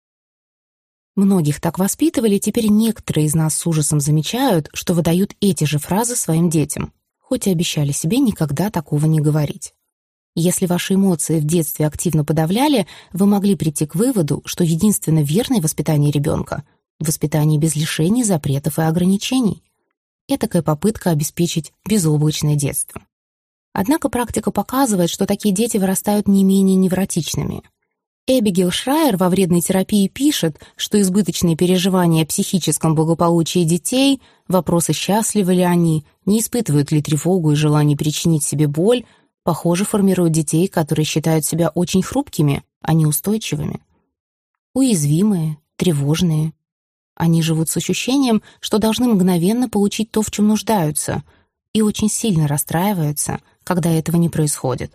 Многих так воспитывали, теперь некоторые из нас с ужасом замечают, что выдают эти же фразы своим детям. хоть и обещали себе никогда такого не говорить. Если ваши эмоции в детстве активно подавляли, вы могли прийти к выводу, что единственно верное воспитание ребенка — воспитание без лишений, запретов и ограничений. Этакая попытка обеспечить безоблачное детство. Однако практика показывает, что такие дети вырастают не менее невротичными. Эбигейл Шрайер во «Вредной терапии» пишет, что избыточные переживания о психическом благополучии детей, вопросы, счастливы ли они, не испытывают ли тревогу и желание причинить себе боль, похоже, формируют детей, которые считают себя очень хрупкими, а не устойчивыми. Уязвимые, тревожные. Они живут с ощущением, что должны мгновенно получить то, в чем нуждаются, и очень сильно расстраиваются, когда этого не происходит.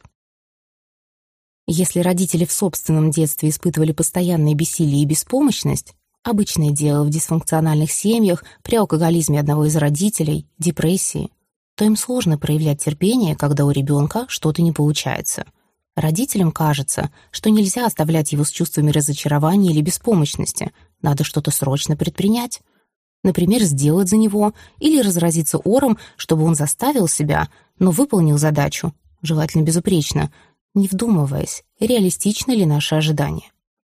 Если родители в собственном детстве испытывали постоянное бессилие и беспомощность, обычное дело в дисфункциональных семьях, при алкоголизме одного из родителей, депрессии, то им сложно проявлять терпение, когда у ребенка что-то не получается. Родителям кажется, что нельзя оставлять его с чувствами разочарования или беспомощности, надо что-то срочно предпринять. Например, сделать за него или разразиться ором, чтобы он заставил себя, но выполнил задачу, желательно безупречно, не вдумываясь, реалистичны ли наши ожидания.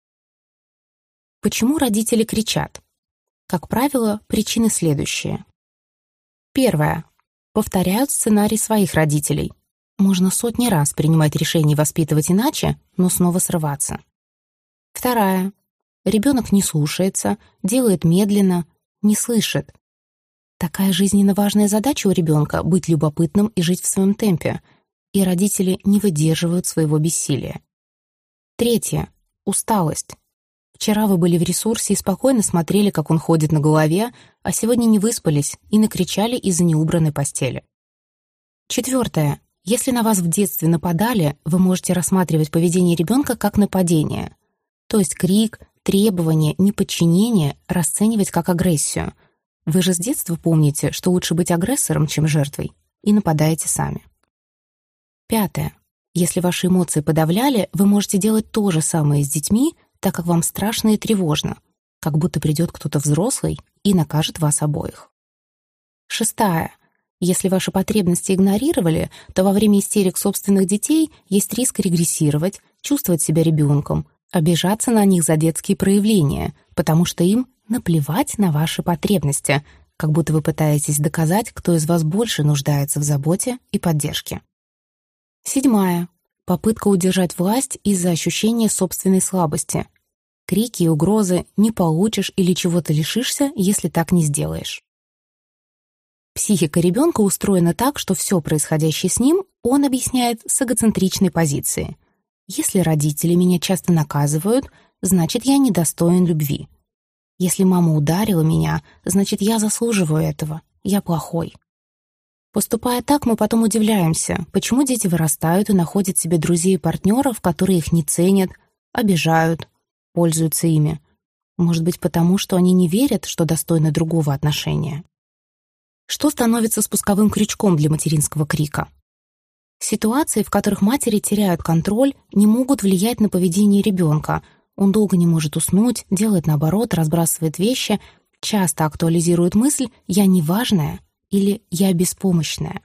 Почему родители кричат? Как правило, причины следующие. Первое. Повторяют сценарий своих родителей. Можно сотни раз принимать решение воспитывать иначе, но снова срываться. Вторая. Ребенок не слушается, делает медленно, не слышит. Такая жизненно важная задача у ребенка — быть любопытным и жить в своем темпе, и родители не выдерживают своего бессилия. Третье. Усталость. Вчера вы были в ресурсе и спокойно смотрели, как он ходит на голове, а сегодня не выспались и накричали из-за неубранной постели. Четвертое. Если на вас в детстве нападали, вы можете рассматривать поведение ребенка как нападение. То есть крик, требование, неподчинение расценивать как агрессию. Вы же с детства помните, что лучше быть агрессором, чем жертвой, и нападаете сами. Пятое. Если ваши эмоции подавляли, вы можете делать то же самое с детьми, так как вам страшно и тревожно, как будто придет кто-то взрослый и накажет вас обоих. Шестая. Если ваши потребности игнорировали, то во время истерик собственных детей есть риск регрессировать, чувствовать себя ребенком, обижаться на них за детские проявления, потому что им наплевать на ваши потребности, как будто вы пытаетесь доказать, кто из вас больше нуждается в заботе и поддержке. Седьмая. Попытка удержать власть из-за ощущения собственной слабости. Крики и угрозы «не получишь» или «чего-то лишишься, если так не сделаешь». Психика ребенка устроена так, что все происходящее с ним он объясняет с эгоцентричной позиции. Если родители меня часто наказывают, значит, я недостоин любви. Если мама ударила меня, значит, я заслуживаю этого, я плохой. Поступая так, мы потом удивляемся, почему дети вырастают и находят себе друзей и партнеров, которые их не ценят, обижают, пользуются ими. Может быть, потому что они не верят, что достойны другого отношения. Что становится спусковым крючком для материнского крика? Ситуации, в которых матери теряют контроль, не могут влиять на поведение ребенка. Он долго не может уснуть, делает наоборот, разбрасывает вещи, часто актуализирует мысль «я неважная» или «я беспомощная».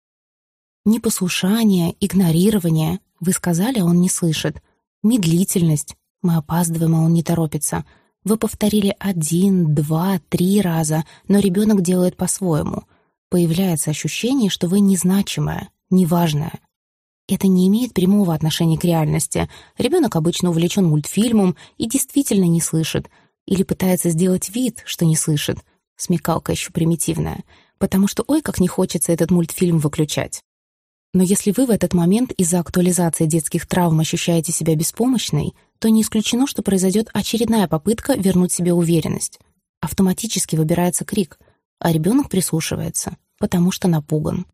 Непослушание, игнорирование, вы сказали, а он не слышит. Медлительность, мы опаздываем, а он не торопится. Вы повторили 1, 2, 3 раза, но ребенок делает по-своему. Появляется ощущение, что вы незначимая, неважная. Это не имеет прямого отношения к реальности. Ребенок обычно увлечен мультфильмом и действительно не слышит. Или пытается сделать вид, что не слышит. Смекалка еще примитивная. Потому что ой, как не хочется этот мультфильм выключать. Но если вы в этот момент из-за актуализации детских травм ощущаете себя беспомощной, то не исключено, что произойдет очередная попытка вернуть себе уверенность. Автоматически выбирается крик, а ребенок прислушивается, потому что напуган.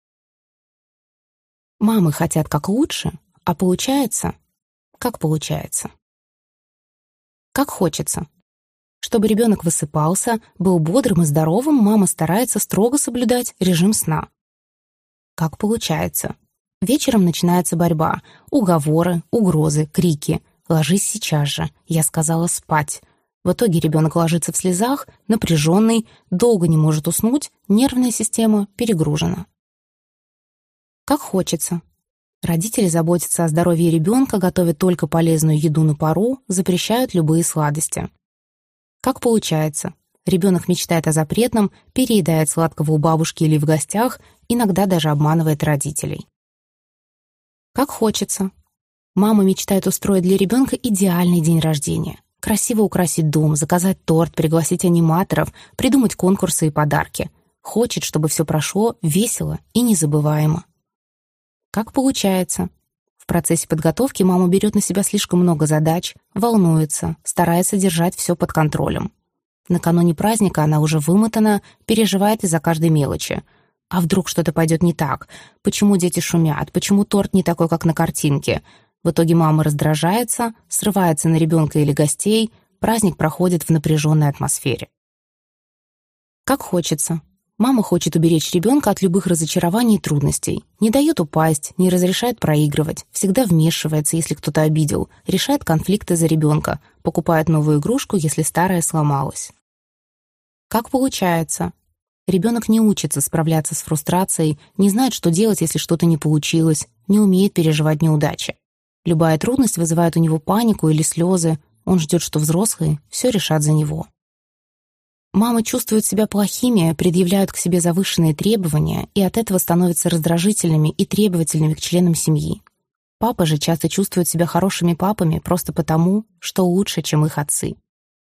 Мамы хотят как лучше, а получается, как получается. Как хочется. Чтобы ребенок высыпался, был бодрым и здоровым, мама старается строго соблюдать режим сна. Как получается. Вечером начинается борьба, уговоры, угрозы, крики. «Ложись сейчас же», я сказала спать. В итоге ребенок ложится в слезах, напряженный, долго не может уснуть, нервная система перегружена. Как хочется. Родители заботятся о здоровье ребенка, готовят только полезную еду на пару, запрещают любые сладости. Как получается. Ребенок мечтает о запретном, переедает сладкого у бабушки или в гостях, иногда даже обманывает родителей. Как хочется. Мама мечтает устроить для ребенка идеальный день рождения. Красиво украсить дом, заказать торт, пригласить аниматоров, придумать конкурсы и подарки. Хочет, чтобы все прошло весело и незабываемо. Как получается. В процессе подготовки мама берет на себя слишком много задач, волнуется, старается держать все под контролем. Накануне праздника она уже вымотана, переживает из-за каждой мелочи. А вдруг что-то пойдет не так? Почему дети шумят? Почему торт не такой, как на картинке? В итоге мама раздражается, срывается на ребенка или гостей, праздник проходит в напряженной атмосфере. Как хочется. Мама хочет уберечь ребенка от любых разочарований и трудностей. Не дает упасть, не разрешает проигрывать, всегда вмешивается, если кто-то обидел, решает конфликты за ребенка, покупает новую игрушку, если старая сломалась. Как получается. Ребенок не учится справляться с фрустрацией, не знает, что делать, если что-то не получилось, не умеет переживать неудачи. Любая трудность вызывает у него панику или слезы, он ждет, что взрослые все решат за него. Мамы чувствуют себя плохими, предъявляют к себе завышенные требования и от этого становятся раздражительными и требовательными к членам семьи. Папы же часто чувствуют себя хорошими папами просто потому, что лучше, чем их отцы.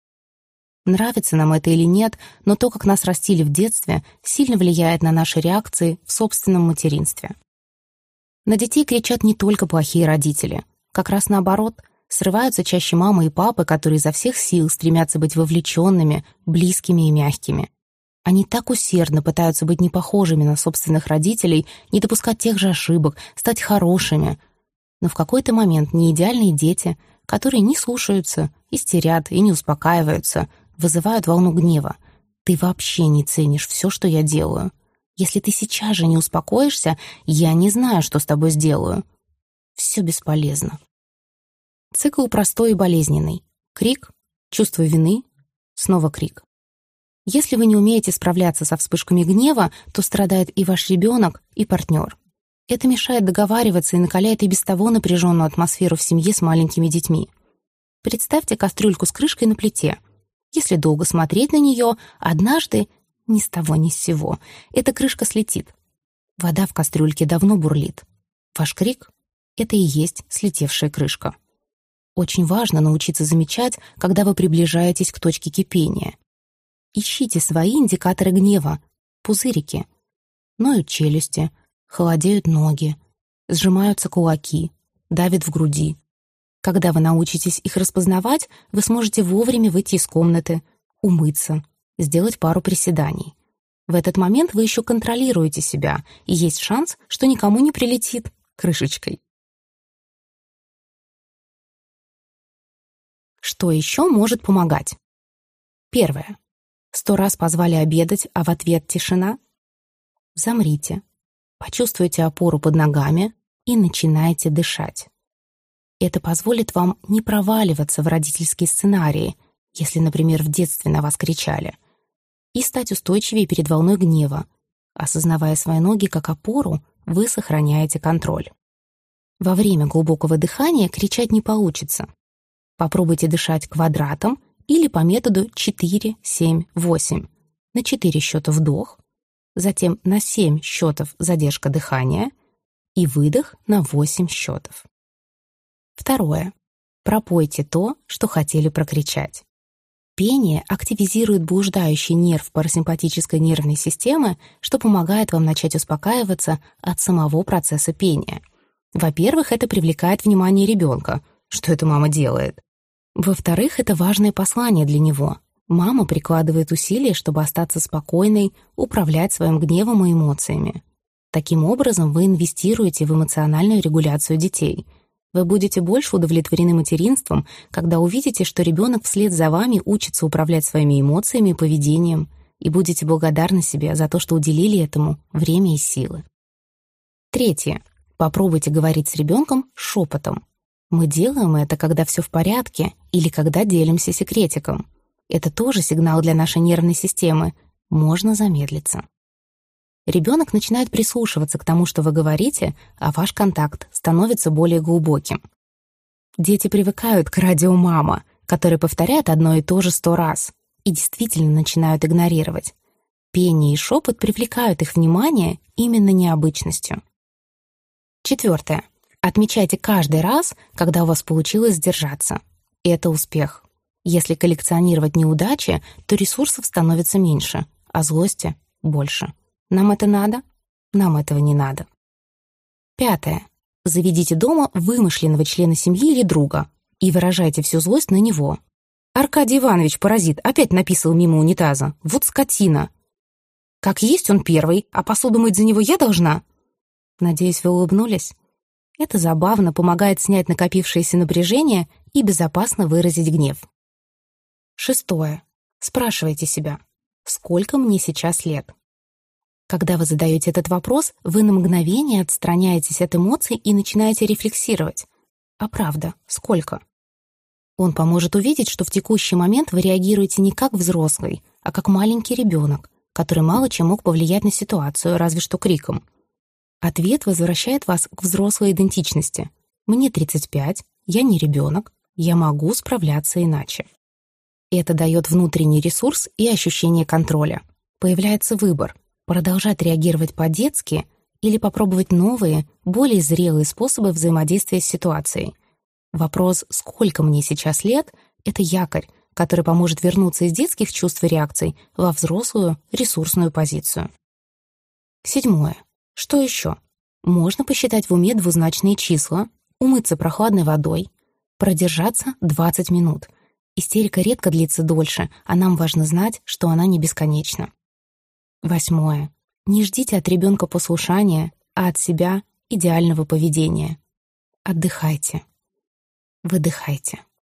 Нравится нам это или нет, но то, как нас растили в детстве, сильно влияет на наши реакции в собственном материнстве. На детей кричат не только плохие родители. Как раз наоборот, срываются чаще мамы и папы, которые изо всех сил стремятся быть вовлеченными, близкими и мягкими. Они так усердно пытаются быть не похожими на собственных родителей, не допускать тех же ошибок, стать хорошими. Но в какой-то момент неидеальные дети, которые не слушаются, истерят и не успокаиваются, вызывают волну гнева. «Ты вообще не ценишь все, что я делаю. Если ты сейчас же не успокоишься, я не знаю, что с тобой сделаю». Все бесполезно. Цикл простой и болезненный. Крик, чувство вины, снова крик. Если вы не умеете справляться со вспышками гнева, то страдает и ваш ребенок, и партнер. Это мешает договариваться и накаляет и без того напряженную атмосферу в семье с маленькими детьми. Представьте кастрюльку с крышкой на плите. Если долго смотреть на нее, однажды, ни с того ни с сего, эта крышка слетит. Вода в кастрюльке давно бурлит. Ваш крик — это и есть слетевшая крышка. Очень важно научиться замечать, когда вы приближаетесь к точке кипения. Ищите свои индикаторы гнева, пузырики. Ноют челюсти, холодеют ноги, сжимаются кулаки, давит в груди. Когда вы научитесь их распознавать, вы сможете вовремя выйти из комнаты, умыться, сделать пару приседаний. В этот момент вы еще контролируете себя, и есть шанс, что никому не прилетит крышечкой. Что еще может помогать? Первое. 100 раз позвали обедать, а в ответ тишина? Замрите, почувствуйте опору под ногами и начинайте дышать. Это позволит вам не проваливаться в родительские сценарии, если, например, в детстве на вас кричали, и стать устойчивее перед волной гнева. Осознавая свои ноги как опору, вы сохраняете контроль. Во время глубокого дыхания кричать не получится. Попробуйте дышать квадратом или по методу 4-7-8. На 4 счета вдох, затем на 7 счетов задержка дыхания и выдох на 8 счетов. Второе. Пропойте то, что хотели прокричать. Пение активизирует блуждающий нерв парасимпатической нервной системы, что помогает вам начать успокаиваться от самого процесса пения. Во-первых, это привлекает внимание ребенка. Что эта мама делает? Во-вторых, это важное послание для него. Мама прикладывает усилия, чтобы остаться спокойной, управлять своим гневом и эмоциями. Таким образом, вы инвестируете в эмоциональную регуляцию детей. Вы будете больше удовлетворены материнством, когда увидите, что ребенок вслед за вами учится управлять своими эмоциями и поведением, и будете благодарны себе за то, что уделили этому время и силы. Третье. Попробуйте говорить с ребенком шепотом. Мы делаем это, когда все в порядке или когда делимся секретиком. Это тоже сигнал для нашей нервной системы. Можно замедлиться. Ребенок начинает прислушиваться к тому, что вы говорите, а ваш контакт становится более глубоким. Дети привыкают к радио «мама», который повторяет одно и то же 100 раз, и действительно начинают игнорировать. Пение и шепот привлекают их внимание именно необычностью. 4. Отмечайте каждый раз, когда у вас получилось сдержаться. Это успех. Если коллекционировать неудачи, то ресурсов становится меньше, а злости — больше. Нам это надо? Нам этого не надо. 5. Заведите дома вымышленного члена семьи или друга и выражайте всю злость на него. «Аркадий Иванович, паразит, опять написал мимо унитаза. Вот скотина! Как есть он первый, а посуду мыть за него я должна?» Надеюсь, вы улыбнулись? Это забавно, помогает снять накопившееся напряжение и безопасно выразить гнев. 6. Спрашивайте себя, сколько мне сейчас лет? Когда вы задаете этот вопрос, вы на мгновение отстраняетесь от эмоций и начинаете рефлексировать. А правда, сколько? Он поможет увидеть, что в текущий момент вы реагируете не как взрослый, а как маленький ребенок, который мало чем мог повлиять на ситуацию, разве что криком. Ответ возвращает вас к взрослой идентичности. Мне 35, я не ребенок, я могу справляться иначе. Это дает внутренний ресурс и ощущение контроля. Появляется выбор — продолжать реагировать по-детски или попробовать новые, более зрелые способы взаимодействия с ситуацией. Вопрос «сколько мне сейчас лет?» — это якорь, который поможет вернуться из детских чувств и реакций во взрослую, ресурсную позицию. 7. Что еще? Можно посчитать в уме двузначные числа, умыться прохладной водой, продержаться 20 минут. Истерика редко длится дольше, а нам важно знать, что она не бесконечна. 8. Не ждите от ребенка послушания, а от себя идеального поведения. Отдыхайте. Выдыхайте.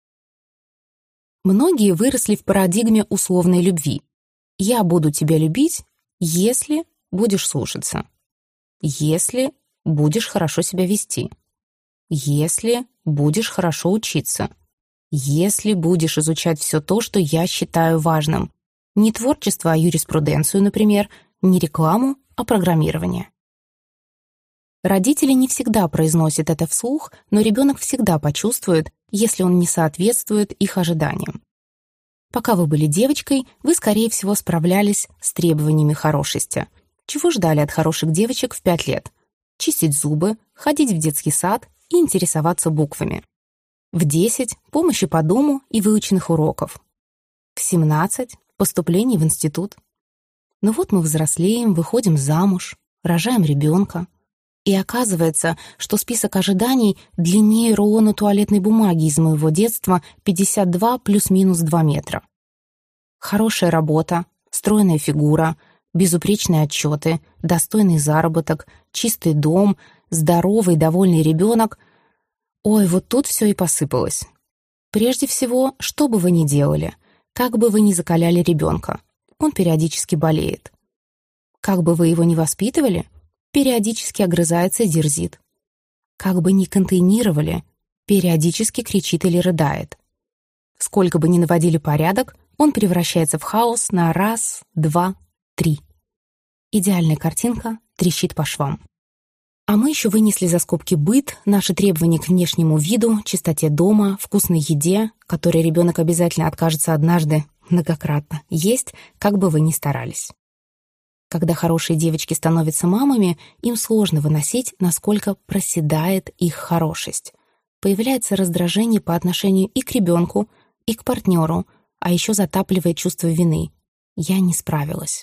Многие выросли в парадигме условной любви. Я буду тебя любить, если будешь слушаться. Если будешь хорошо себя вести. Если будешь хорошо учиться. Если будешь изучать все то, что я считаю важным. Не творчество, а юриспруденцию, например, не рекламу, а программирование. Родители не всегда произносят это вслух, но ребенок всегда почувствует, если он не соответствует их ожиданиям. Пока вы были девочкой, вы, скорее всего, справлялись с требованиями хорошести. Чего ждали от хороших девочек в 5 лет? Чистить зубы, ходить в детский сад и интересоваться буквами. В 10 — помощи по дому и выученных уроков. В 17 — поступление в институт. Но вот мы взрослеем, выходим замуж, рожаем ребенка. И оказывается, что список ожиданий длиннее рулона туалетной бумаги из моего детства 52 плюс-минус 2 метра. Хорошая работа, стройная фигура, безупречные отчеты, достойный заработок, чистый дом, здоровый, довольный ребенок. Ой, вот тут все и посыпалось. Прежде всего, что бы вы ни делали, как бы вы ни закаляли ребенка, он периодически болеет. Как бы вы его ни воспитывали, периодически огрызается и дерзит. Как бы ни контейнировали, периодически кричит или рыдает. Сколько бы ни наводили порядок, он превращается в хаос на 1, 2, 3. Идеальная картинка трещит по швам. А мы еще вынесли за скобки быт, наши требования к внешнему виду, чистоте дома, вкусной еде, которой ребенок обязательно откажется однажды, многократно, есть, как бы вы ни старались. Когда хорошие девочки становятся мамами, им сложно выносить, насколько проседает их хорошесть. Появляется раздражение по отношению и к ребенку, и к партнеру, а еще затапливает чувство вины. Я не справилась.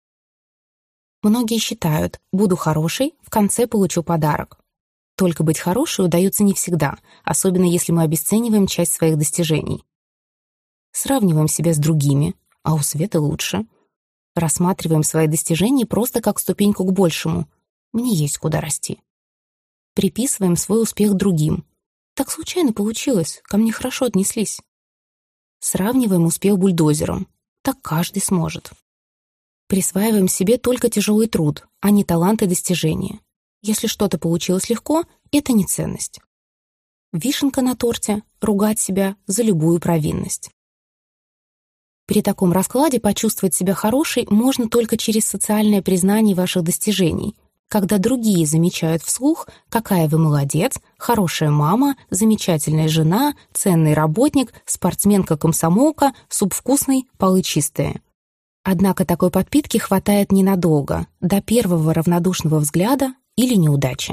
Многие считают, буду хорошей, в конце получу подарок. Только быть хорошей удается не всегда, особенно если мы обесцениваем часть своих достижений. Сравниваем себя с другими, а у Светы лучше. Рассматриваем свои достижения просто как ступеньку к большему. Мне есть куда расти. Приписываем свой успех другим. Так случайно получилось, ко мне хорошо отнеслись. Сравниваем успех бульдозером. Так каждый сможет. Присваиваем себе только тяжелый труд, а не талант и достижения. Если что-то получилось легко, это не ценность. Вишенка на торте — ругать себя за любую провинность. При таком раскладе почувствовать себя хорошей можно только через социальное признание ваших достижений, когда другие замечают вслух, какая вы молодец, хорошая мама, замечательная жена, ценный работник, спортсменка-комсомолка, суп вкусный, полы чистые. Однако такой подпитки хватает ненадолго, до первого равнодушного взгляда или неудачи.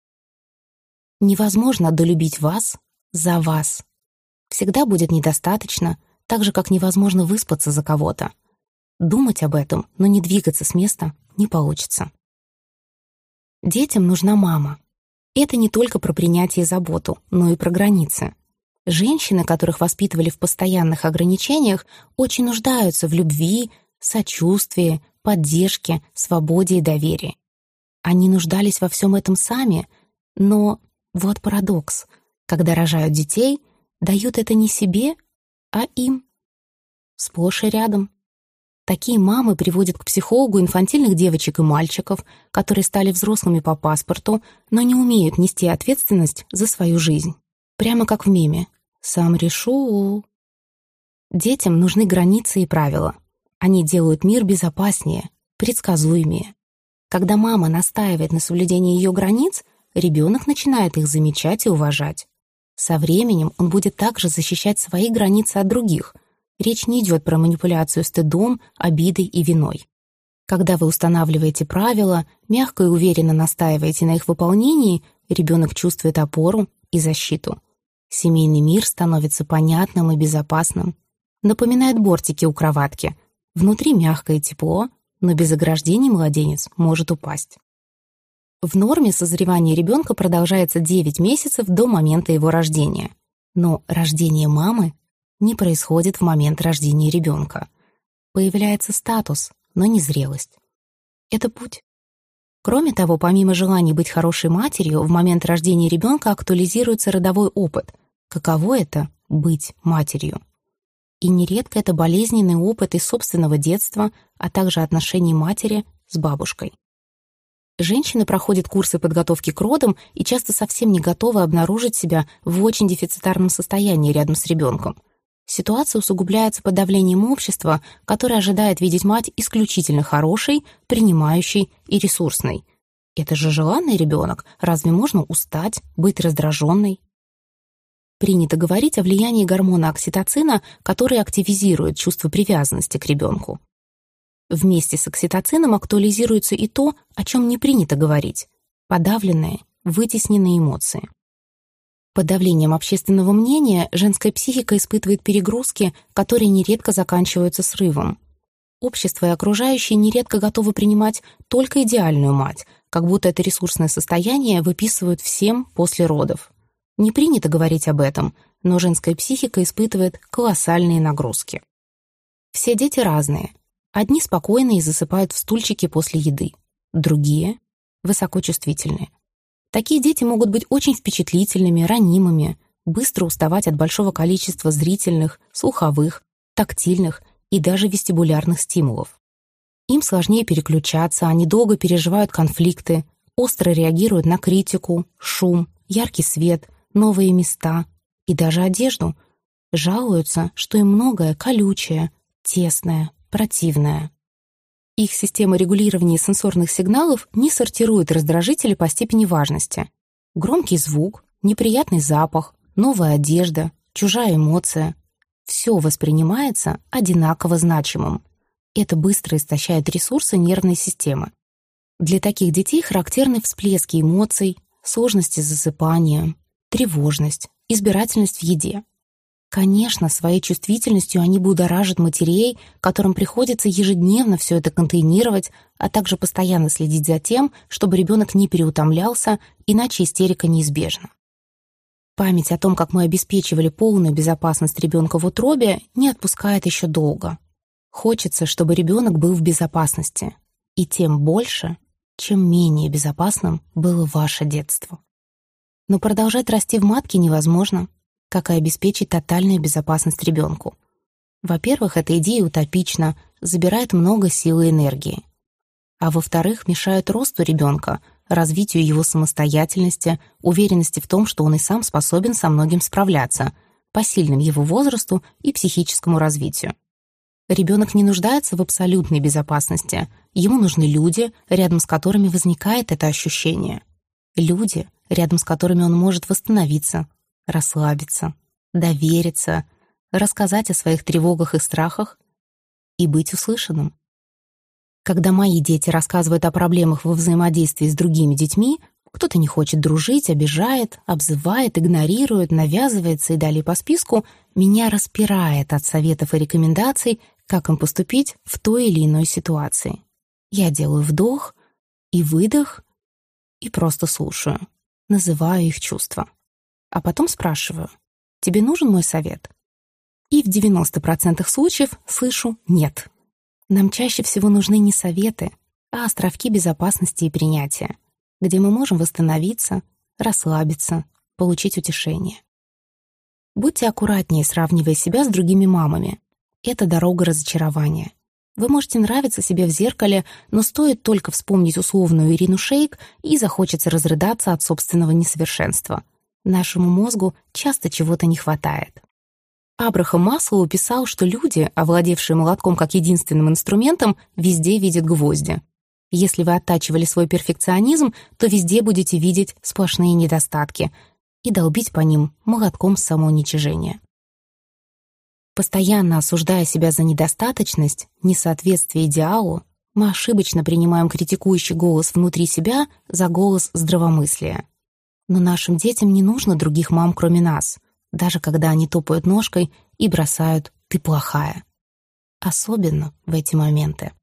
Невозможно долюбить вас за вас. Всегда будет недостаточно, так же, как невозможно выспаться за кого-то. Думать об этом, но не двигаться с места не получится. Детям нужна мама. Это не только про принятие и заботу, но и про границы. Женщины, которых воспитывали в постоянных ограничениях, очень нуждаются в любви, сочувствии, поддержке, свободе и доверии. Они нуждались во всем этом сами, но вот парадокс. Когда рожают детей, дают это не себе, а им. Сплошь и рядом. Такие мамы приводят к психологу инфантильных девочек и мальчиков, которые стали взрослыми по паспорту, но не умеют нести ответственность за свою жизнь. Прямо как в меме «Сам решу». Детям нужны границы и правила. Они делают мир безопаснее, предсказуемее. Когда мама настаивает на соблюдении ее границ, ребенок начинает их замечать и уважать. Со временем он будет также защищать свои границы от других. Речь не идет про манипуляцию стыдом, обидой и виной. Когда вы устанавливаете правила, мягко и уверенно настаиваете на их выполнении, ребенок чувствует опору и защиту. Семейный мир становится понятным и безопасным. Напоминает бортики у кроватки. Внутри мягкое тепло, но без ограждений младенец может упасть. В норме созревание ребенка продолжается 9 месяцев до момента его рождения. Но рождение мамы не происходит в момент рождения ребенка. Появляется статус, но не зрелость. Это путь. Кроме того, помимо желания быть хорошей матерью, в момент рождения ребенка актуализируется родовой опыт. Каково это — быть матерью? И нередко это болезненный опыт из собственного детства, а также отношений матери с бабушкой. Женщины проходят курсы подготовки к родам и часто совсем не готовы обнаружить себя в очень дефицитарном состоянии рядом с ребенком. Ситуация усугубляется под давлением общества, которое ожидает видеть мать исключительно хорошей, принимающей и ресурсной. Это же желанный ребенок, разве можно устать, быть раздраженной? Принято говорить о влиянии гормона окситоцина, который активизирует чувство привязанности к ребенку. Вместе с окситоцином актуализируется и то, о чем не принято говорить — подавленные, вытесненные эмоции. Под давлением общественного мнения женская психика испытывает перегрузки, которые нередко заканчиваются срывом. Общество и окружающие нередко готовы принимать только идеальную мать, как будто это ресурсное состояние выписывают всем после родов. Не принято говорить об этом, но женская психика испытывает колоссальные нагрузки. Все дети разные. Одни спокойные и засыпают в стульчике после еды, другие — высокочувствительные. Такие дети могут быть очень впечатлительными, ранимыми, быстро уставать от большого количества зрительных, слуховых, тактильных и даже вестибулярных стимулов. Им сложнее переключаться, они долго переживают конфликты, остро реагируют на критику, шум, яркий свет, новые места и даже одежду. Жалуются, что им многое колючее, тесное, противное. Их система регулирования сенсорных сигналов не сортирует раздражители по степени важности. Громкий звук, неприятный запах, новая одежда, чужая эмоция — все воспринимается одинаково значимым. Это быстро истощает ресурсы нервной системы. Для таких детей характерны всплески эмоций, сложности с засыпанием, тревожность, избирательность в еде. Конечно, своей чувствительностью они будоражат матерей, которым приходится ежедневно все это контейнировать, а также постоянно следить за тем, чтобы ребенок не переутомлялся, иначе истерика неизбежна. Память о том, как мы обеспечивали полную безопасность ребенка в утробе, не отпускает еще долго. Хочется, чтобы ребенок был в безопасности. И тем больше, чем менее безопасным было ваше детство. Но продолжать расти в матке невозможно, как и обеспечить тотальную безопасность ребенку. Во-первых, эта идея утопична, забирает много сил и энергии. А во-вторых, мешает росту ребенка, развитию его самостоятельности, уверенности в том, что он и сам способен со многим справляться, посильным его возрасту и психическому развитию. Ребенок не нуждается в абсолютной безопасности. Ему нужны люди, рядом с которыми возникает это ощущение. Люди, рядом с которыми он может восстановиться, расслабиться, довериться, рассказать о своих тревогах и страхах и быть услышанным. Когда мои дети рассказывают о проблемах во взаимодействии с другими детьми, кто-то не хочет дружить, обижает, обзывает, игнорирует, навязывается и далее по списку, меня распирает от советов и рекомендаций, как им поступить в той или иной ситуации. Я делаю вдох и выдох и просто слушаю, называю их чувства. А потом спрашиваю: «Тебе нужен мой совет?» И в 90% случаев слышу «нет». Нам чаще всего нужны не советы, а островки безопасности и принятия, где мы можем восстановиться, расслабиться, получить утешение. Будьте аккуратнее, сравнивая себя с другими мамами. Это дорога разочарования. Вы можете нравиться себе в зеркале, но стоит только вспомнить условную Ирину Шейк, и захочется разрыдаться от собственного несовершенства. Нашему мозгу часто чего-то не хватает. Абрахам Маслоу писал, что люди, овладевшие молотком как единственным инструментом, везде видят гвозди. Если вы оттачивали свой перфекционизм, то везде будете видеть сплошные недостатки и долбить по ним молотком самоуничижения. Постоянно осуждая себя за недостаточность, несоответствие идеалу, мы ошибочно принимаем критикующий голос внутри себя за голос здравомыслия. Но нашим детям не нужно других мам, кроме нас, даже когда они топают ножкой и бросают «ты плохая». Особенно в эти моменты.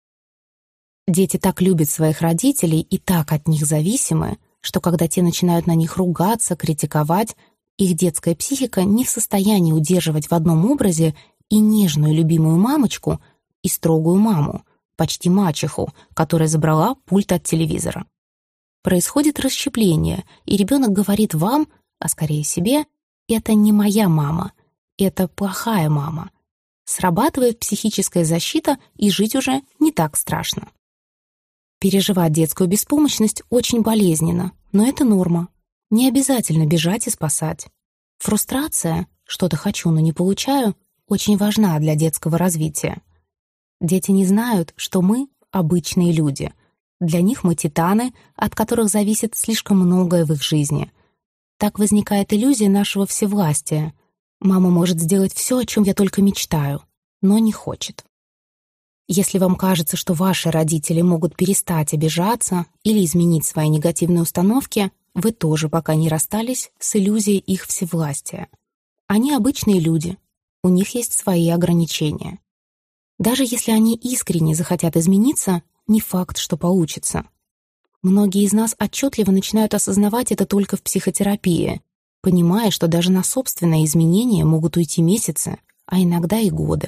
Дети так любят своих родителей и так от них зависимы, что когда те начинают на них ругаться, критиковать, их детская психика не в состоянии удерживать в одном образе и нежную любимую мамочку, и строгую маму, почти мачеху, которая забрала пульт от телевизора. Происходит расщепление, и ребенок говорит вам, а скорее себе: «Это не моя мама, это плохая мама». Срабатывает психическая защита, и жить уже не так страшно. Переживать детскую беспомощность очень болезненно, но это норма. Не обязательно бежать и спасать. Фрустрация, что-то хочу, но не получаю, очень важна для детского развития. Дети не знают, что мы — обычные люди. Для них мы титаны, от которых зависит слишком многое в их жизни. Так возникает иллюзия нашего всевластия. Мама может сделать все, о чем я только мечтаю, но не хочет. Если вам кажется, что ваши родители могут перестать обижаться или изменить свои негативные установки, вы тоже пока не расстались с иллюзией их всевластия. Они обычные люди, у них есть свои ограничения. Даже если они искренне захотят измениться, не факт, что получится. Многие из нас отчетливо начинают осознавать это только в психотерапии, понимая, что даже на собственные изменения могут уйти месяцы, а иногда и годы.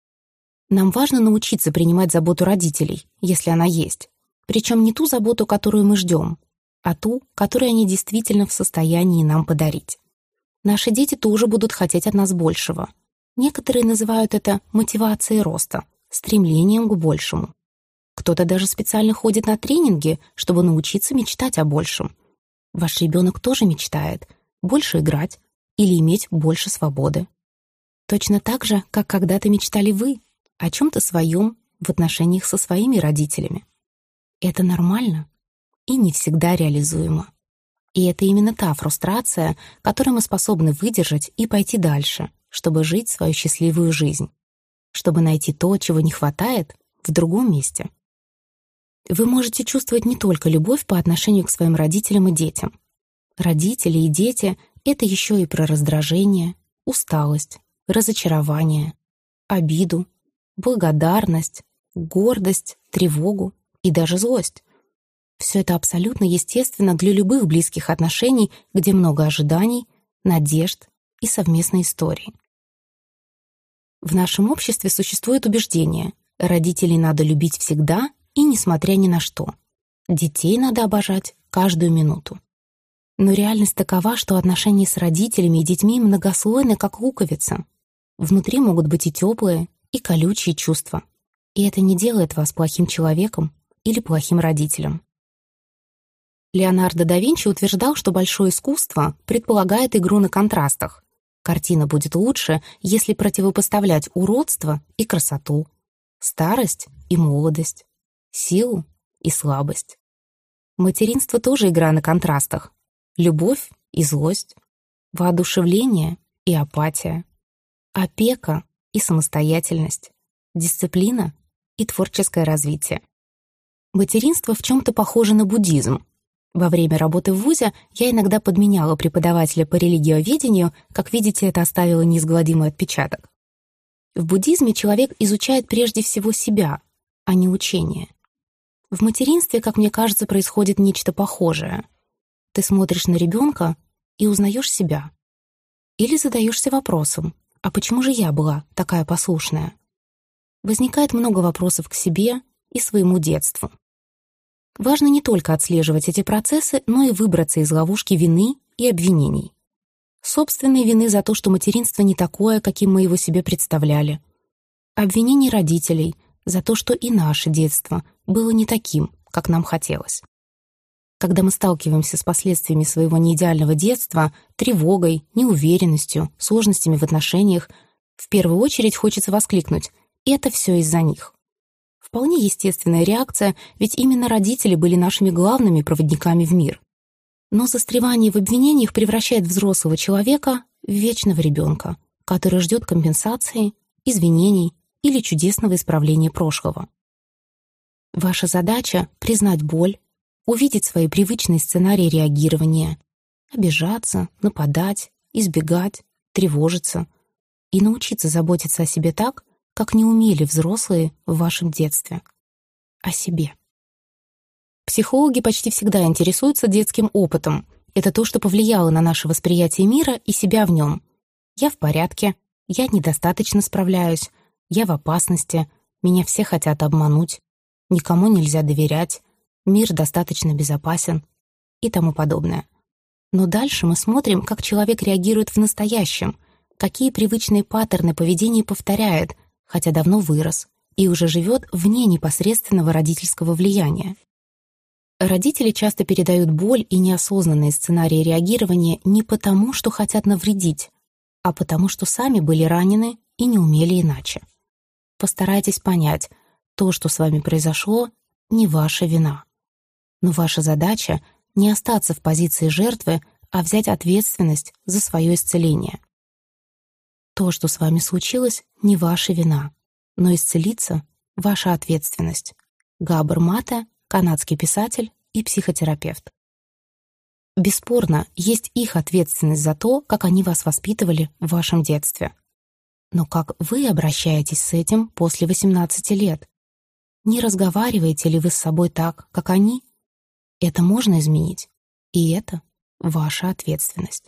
Нам важно научиться принимать заботу родителей, если она есть. Причем не ту заботу, которую мы ждем, а ту, которую они действительно в состоянии нам подарить. Наши дети тоже будут хотеть от нас большего. Некоторые называют это мотивацией роста, стремлением к большему. Кто-то даже специально ходит на тренинги, чтобы научиться мечтать о большем. Ваш ребенок тоже мечтает больше играть или иметь больше свободы. Точно так же, как когда-то мечтали вы о чем-то своем в отношениях со своими родителями. Это нормально и не всегда реализуемо. И это именно та фрустрация, которую мы способны выдержать и пойти дальше, чтобы жить свою счастливую жизнь, чтобы найти то, чего не хватает, в другом месте. Вы можете чувствовать не только любовь по отношению к своим родителям и детям. Родители и дети — это еще и про раздражение, усталость, разочарование, обиду, благодарность, гордость, тревогу и даже злость. Все это абсолютно естественно для любых близких отношений, где много ожиданий, надежд и совместной истории. В нашем обществе существует убеждение: родителей надо любить всегда и несмотря ни на что. Детей надо обожать каждую минуту. Но реальность такова, что отношения с родителями и детьми многослойны, как луковица. Внутри могут быть и теплые, и колючие чувства. И это не делает вас плохим человеком или плохим родителем. Леонардо да Винчи утверждал, что большое искусство предполагает игру на контрастах. Картина будет лучше, если противопоставлять уродство и красоту, старость и молодость, силу и слабость. Материнство тоже игра на контрастах. Любовь и злость, воодушевление и апатия, опека и самостоятельность, дисциплина и творческое развитие. Материнство в чем-то похоже на буддизм. Во время работы в вузе я иногда подменяла преподавателя по религиоведению, как видите, это оставило неизгладимый отпечаток. В буддизме человек изучает прежде всего себя, а не учение. В материнстве, как мне кажется, происходит нечто похожее. Ты смотришь на ребенка и узнаешь себя. Или задаешься вопросом, а почему же я была такая послушная? Возникает много вопросов к себе и своему детству. Важно не только отслеживать эти процессы, но и выбраться из ловушки вины и обвинений. Собственной вины за то, что материнство не такое, каким мы его себе представляли. Обвинений родителей за то, что и наше детство было не таким, как нам хотелось. Когда мы сталкиваемся с последствиями своего неидеального детства, тревогой, неуверенностью, сложностями в отношениях, в первую очередь хочется воскликнуть: «Это все из-за них». Вполне естественная реакция, ведь именно родители были нашими главными проводниками в мир. Но застревание в обвинениях превращает взрослого человека в вечного ребенка, который ждет компенсации, извинений или чудесного исправления прошлого. Ваша задача — признать боль, увидеть свои привычные сценарии реагирования, обижаться, нападать, избегать, тревожиться и научиться заботиться о себе так, как не умели взрослые в вашем детстве. О себе. Психологи почти всегда интересуются детским опытом. Это то, что повлияло на наше восприятие мира и себя в нем. Я в порядке, я недостаточно справляюсь, я в опасности, меня все хотят обмануть, никому нельзя доверять, мир достаточно безопасен и тому подобное. Но дальше мы смотрим, как человек реагирует в настоящем, какие привычные паттерны поведения повторяет, хотя давно вырос и уже живет вне непосредственного родительского влияния. Родители часто передают боль и неосознанные сценарии реагирования не потому, что хотят навредить, а потому, что сами были ранены и не умели иначе. Постарайтесь понять, то, что с вами произошло, не ваша вина. Но ваша задача — не остаться в позиции жертвы, а взять ответственность за свое исцеление. То, что с вами случилось, не ваша вина, но исцелиться — ваша ответственность. Габор Мате, канадский писатель и психотерапевт. Бесспорно, есть их ответственность за то, как они вас воспитывали в вашем детстве. Но как вы обращаетесь с этим после 18 лет? Не разговариваете ли вы с собой так, как они? Это можно изменить, и это ваша ответственность.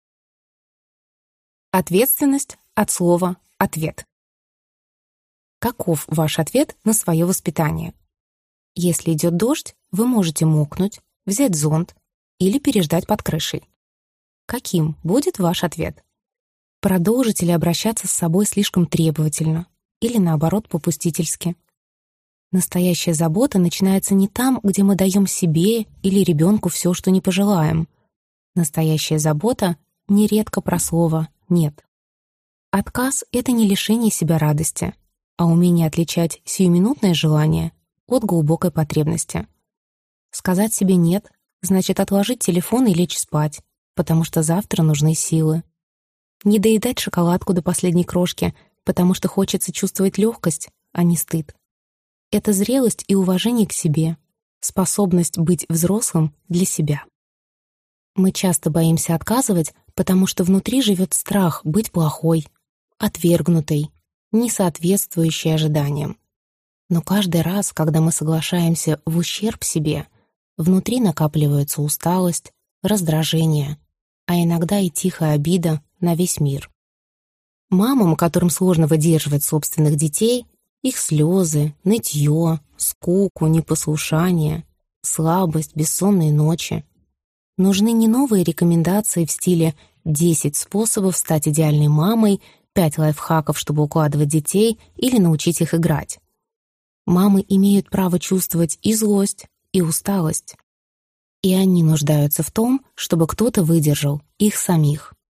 Ответственность от слова «ответ». Каков ваш ответ на свое воспитание? Если идет дождь, вы можете мокнуть, взять зонт или переждать под крышей. Каким будет ваш ответ? Продолжите ли обращаться с собой слишком требовательно или, наоборот, попустительски? Настоящая забота начинается не там, где мы даем себе или ребенку все, что не пожелаем. Настоящая забота нередко про слово «нет». Отказ — это не лишение себя радости, а умение отличать сиюминутное желание от глубокой потребности. Сказать себе «нет» значит отложить телефон и лечь спать, потому что завтра нужны силы. Не доедать шоколадку до последней крошки, потому что хочется чувствовать легкость, а не стыд. Это зрелость и уважение к себе, способность быть взрослым для себя. Мы часто боимся отказывать, потому что внутри живет страх быть плохой, отвергнутой, не соответствующей ожиданиям. Но каждый раз, когда мы соглашаемся в ущерб себе, внутри накапливается усталость, раздражение, а иногда и тихая обида на весь мир. Мамам, которым сложно выдерживать собственных детей, их слезы, нытье, скуку, непослушание, слабость, бессонные ночи, нужны не новые рекомендации в стиле 10 способов стать идеальной мамой, 5 лайфхаков, чтобы укладывать детей или научить их играть. Мамы имеют право чувствовать и злость, и усталость. И они нуждаются в том, чтобы кто-то выдержал их самих.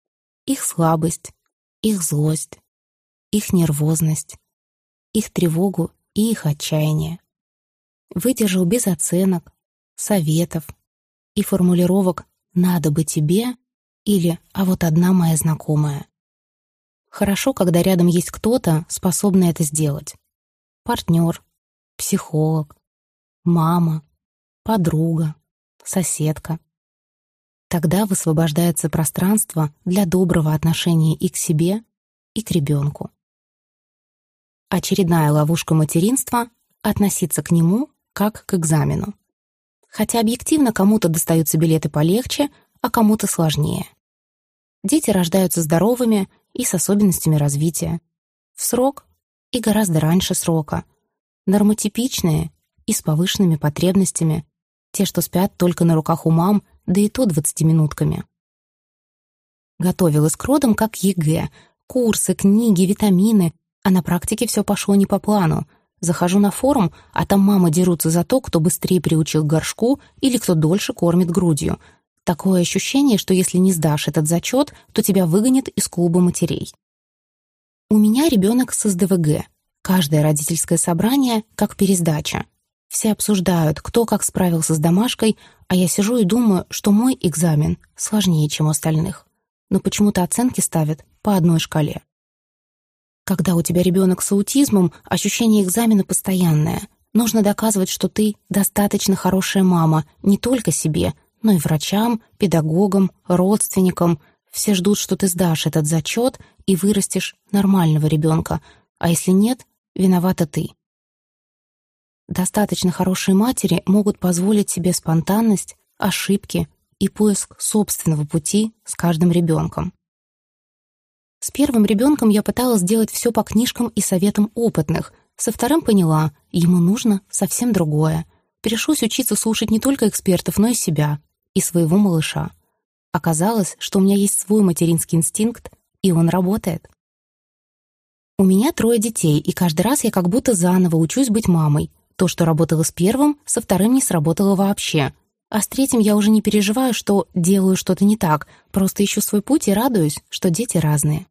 их слабость, их злость, их нервозность, их тревогу и их отчаяние. Выдержал без оценок, советов и формулировок «надо бы тебе» или «а вот одна моя знакомая». Хорошо, когда рядом есть кто-то, способный это сделать. Партнер, психолог, мама, подруга, соседка. Тогда высвобождается пространство для доброго отношения и к себе, и к ребенку. Очередная ловушка материнства — относиться к нему как к экзамену. Хотя объективно кому-то достаются билеты полегче, а кому-то сложнее. Дети рождаются здоровыми и с особенностями развития. В срок и гораздо раньше срока. Нормотипичные и с повышенными потребностями. Те, что спят только на руках у мам, да и то 20-минутками. Готовилась к родам как ЕГЭ. Курсы, книги, витамины. А на практике все пошло не по плану. Захожу на форум, а там мамы дерутся за то, кто быстрее приучил к горшку или кто дольше кормит грудью. Такое ощущение, что если не сдашь этот зачет, то тебя выгонят из клуба матерей. У меня ребенок с СДВГ. Каждое родительское собрание как пересдача. Все обсуждают, кто как справился с домашкой, а я сижу и думаю, что мой экзамен сложнее, чем у остальных. Но почему-то оценки ставят по одной шкале. Когда у тебя ребенок с аутизмом, ощущение экзамена постоянное. Нужно доказывать, что ты достаточно хорошая мама не только себе, но и врачам, педагогам, родственникам. Все ждут, что ты сдашь этот зачет и вырастешь нормального ребенка, а если нет, виновата ты. Достаточно хорошие матери могут позволить себе спонтанность, ошибки и поиск собственного пути с каждым ребенком. С первым ребенком я пыталась сделать все по книжкам и советам опытных. Со вторым поняла, ему нужно совсем другое. Пришлось учиться слушать не только экспертов, но и себя, и своего малыша. Оказалось, что у меня есть свой материнский инстинкт, и он работает. У меня 3 детей, и каждый раз я как будто заново учусь быть мамой. То, что работало с первым, со вторым не сработало вообще. А с третьим я уже не переживаю, что делаю что-то не так, просто ищу свой путь и радуюсь, что дети разные.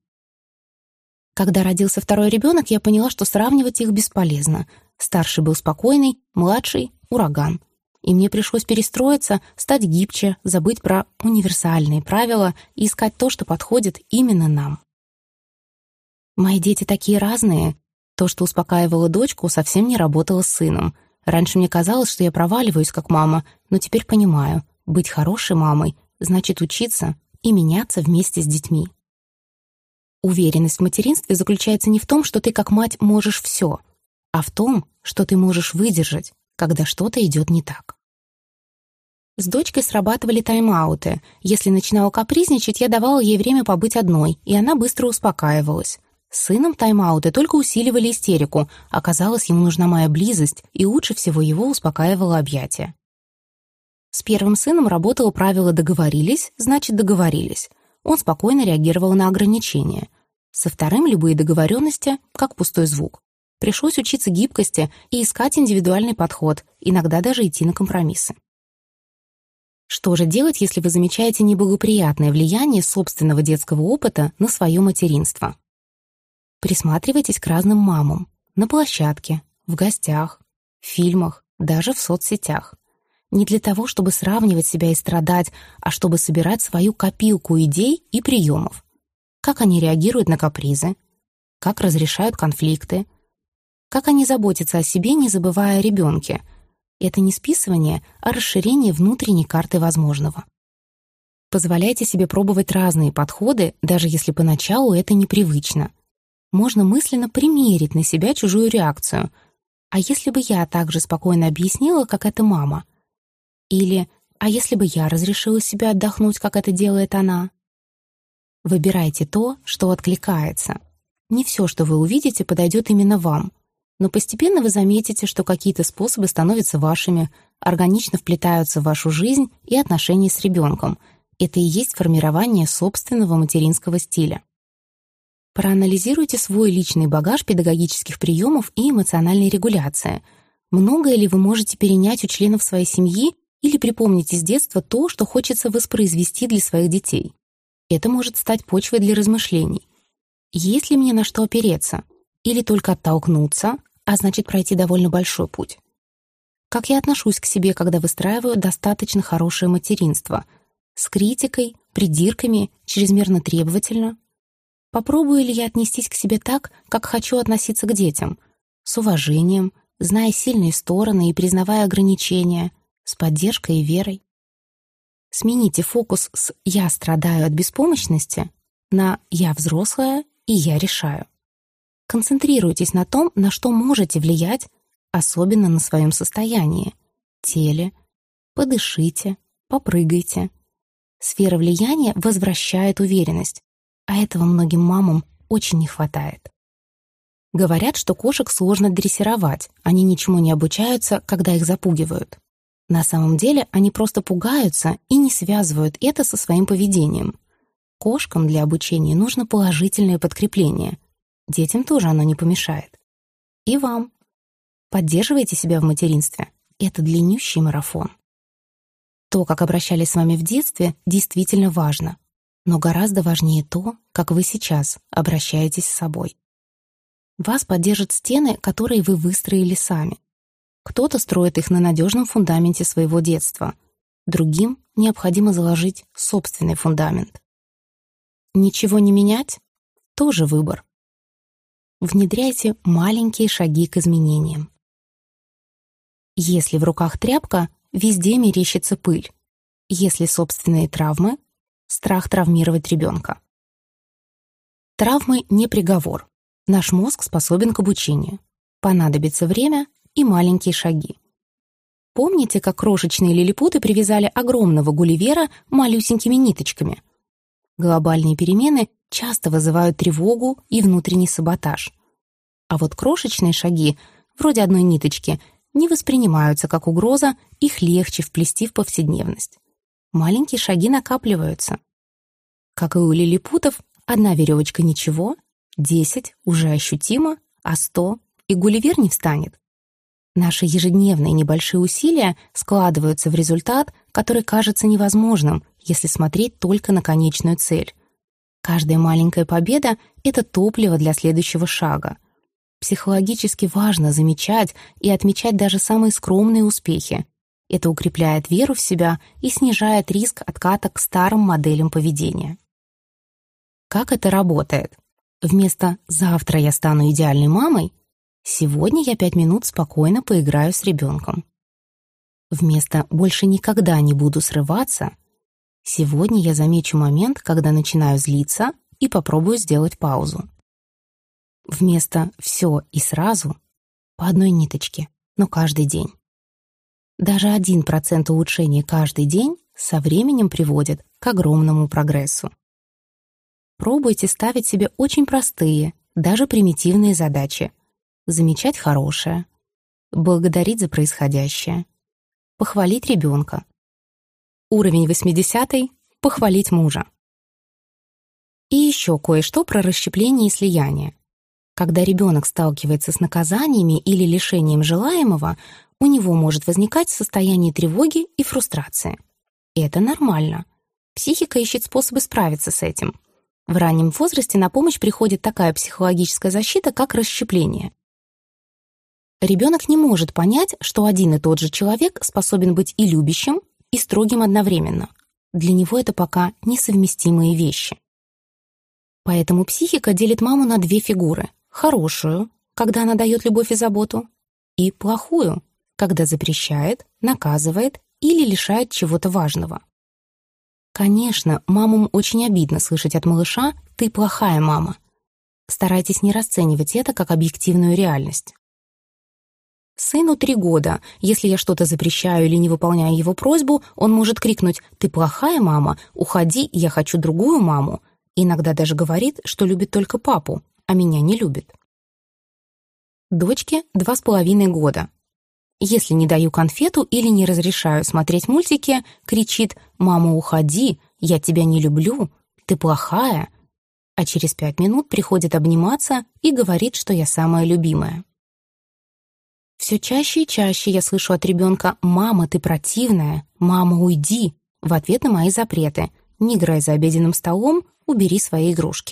Когда родился второй ребенок, я поняла, что сравнивать их бесполезно. Старший был спокойный, младший — ураган. И мне пришлось перестроиться, стать гибче, забыть про универсальные правила и искать то, что подходит именно нам. Мои дети такие разные. То, что успокаивало дочку, совсем не работало с сыном. Раньше мне казалось, что я проваливаюсь как мама, но теперь понимаю, быть хорошей мамой значит учиться и меняться вместе с детьми. Уверенность в материнстве заключается не в том, что ты как мать можешь все, а в том, что ты можешь выдержать, когда что-то идет не так. С дочкой срабатывали тайм-ауты. Если начинала капризничать, я давала ей время побыть одной, и она быстро успокаивалась. С сыном тайм-ауты только усиливали истерику. Оказалось, ему нужна моя близость, и лучше всего его успокаивало объятие. С первым сыном работало правило «договорились, значит договорились». Он спокойно реагировал на ограничения. Со вторым любые договоренности как пустой звук. Пришлось учиться гибкости и искать индивидуальный подход, иногда даже идти на компромиссы. Что же делать, если вы замечаете неблагоприятное влияние собственного детского опыта на свое материнство? Присматривайтесь к разным мамам. На площадке, в гостях, в фильмах, даже в соцсетях. Не для того, чтобы сравнивать себя и страдать, а чтобы собирать свою копилку идей и приемов. Как они реагируют на капризы, как разрешают конфликты, как они заботятся о себе, не забывая о ребенке. Это не списывание, а расширение внутренней карты возможного. Позволяйте себе пробовать разные подходы, даже если поначалу это непривычно. Можно мысленно примерить на себя чужую реакцию. А если бы я также спокойно объяснила, как это мама? Или «а если бы я разрешила себе отдохнуть, как это делает она?» Выбирайте то, что откликается. Не все, что вы увидите, подойдет именно вам. Но постепенно вы заметите, что какие-то способы становятся вашими, органично вплетаются в вашу жизнь и отношения с ребенком. Это и есть формирование собственного материнского стиля. Проанализируйте свой личный багаж педагогических приемов и эмоциональной регуляции. Многое ли вы можете перенять у членов своей семьи или припомнить из детства то, что хочется воспроизвести для своих детей? Это может стать почвой для размышлений. Есть ли мне на что опереться? Или только оттолкнуться, а значит пройти довольно большой путь? Как я отношусь к себе, когда выстраиваю достаточно хорошее материнство? С критикой, придирками, чрезмерно требовательно? Попробую ли я отнестись к себе так, как хочу относиться к детям? С уважением, зная сильные стороны и признавая ограничения, с поддержкой и верой? Смените фокус с «я страдаю от беспомощности» на «я взрослая и я решаю». Концентрируйтесь на том, на что можете влиять, особенно на своем состоянии, теле. Подышите, попрыгайте. Сфера влияния возвращает уверенность, а этого многим мамам очень не хватает. Говорят, что кошек сложно дрессировать, они ничему не обучаются, когда их запугивают. На самом деле они просто пугаются и не связывают это со своим поведением. Кошкам для обучения нужно положительное подкрепление. Детям тоже оно не помешает. И вам. Поддерживайте себя в материнстве. Это длиннющий марафон. То, как обращались с вами в детстве, действительно важно. Но гораздо важнее то, как вы сейчас обращаетесь с собой. Вас поддержат стены, которые вы выстроили сами. Кто-то строит их на надежном фундаменте своего детства. Другим необходимо заложить собственный фундамент. Ничего не менять — тоже выбор. Внедряйте маленькие шаги к изменениям. Если в руках тряпка, везде мерещится пыль. Если собственные травмы — страх травмировать ребенка. Травмы не приговор. Наш мозг способен к обучению. Понадобится время и маленькие шаги. Помните, как крошечные лилипуты привязали огромного Гулливера малюсенькими ниточками? Глобальные перемены часто вызывают тревогу и внутренний саботаж. А вот крошечные шаги, вроде одной ниточки, не воспринимаются как угроза, их легче вплести в повседневность. Маленькие шаги накапливаются. Как и у лилипутов, одна веревочка ничего, 10 уже ощутимо, а 100 и Гулливер не встанет. Наши ежедневные небольшие усилия складываются в результат, который кажется невозможным, если смотреть только на конечную цель. Каждая маленькая победа — это топливо для следующего шага. Психологически важно замечать и отмечать даже самые скромные успехи. Это укрепляет веру в себя и снижает риск отката к старым моделям поведения. Как это работает? Вместо «завтра я стану идеальной мамой» «сегодня я 5 минут спокойно поиграю с ребенком». Вместо «больше никогда не буду срываться» «сегодня я замечу момент, когда начинаю злиться и попробую сделать паузу». Вместо «все и сразу» по одной ниточке, но каждый день. Даже 1% улучшения каждый день со временем приводит к огромному прогрессу. Пробуйте ставить себе очень простые, даже примитивные задачи. Замечать хорошее, благодарить за происходящее, похвалить ребенка. Уровень 80 — похвалить мужа. И еще кое-что про расщепление и слияние. Когда ребенок сталкивается с наказаниями или лишением желаемого, у него может возникать состояние тревоги и фрустрации. Это нормально. Психика ищет способы справиться с этим. В раннем возрасте на помощь приходит такая психологическая защита, как расщепление. Ребенок не может понять, что один и тот же человек способен быть и любящим, и строгим одновременно. Для него это пока несовместимые вещи. Поэтому психика делит маму на две фигуры. Хорошую, когда она дает любовь и заботу, и плохую, когда запрещает, наказывает или лишает чего-то важного. Конечно, мамам очень обидно слышать от малыша «ты плохая мама». Старайтесь не расценивать это как объективную реальность. Сыну 3 года. Если я что-то запрещаю или не выполняю его просьбу, он может крикнуть «ты плохая мама, уходи, я хочу другую маму». Иногда даже говорит, что любит только папу, а меня не любит. Дочке 2,5 года. Если не даю конфету или не разрешаю смотреть мультики, кричит «мама, уходи, я тебя не люблю, ты плохая», а через 5 минут приходит обниматься и говорит, что я самая любимая. Все чаще и чаще я слышу от ребенка «мама, ты противная», «мама, уйди» в ответ на мои запреты не играй за обеденным столом, убери свои игрушки.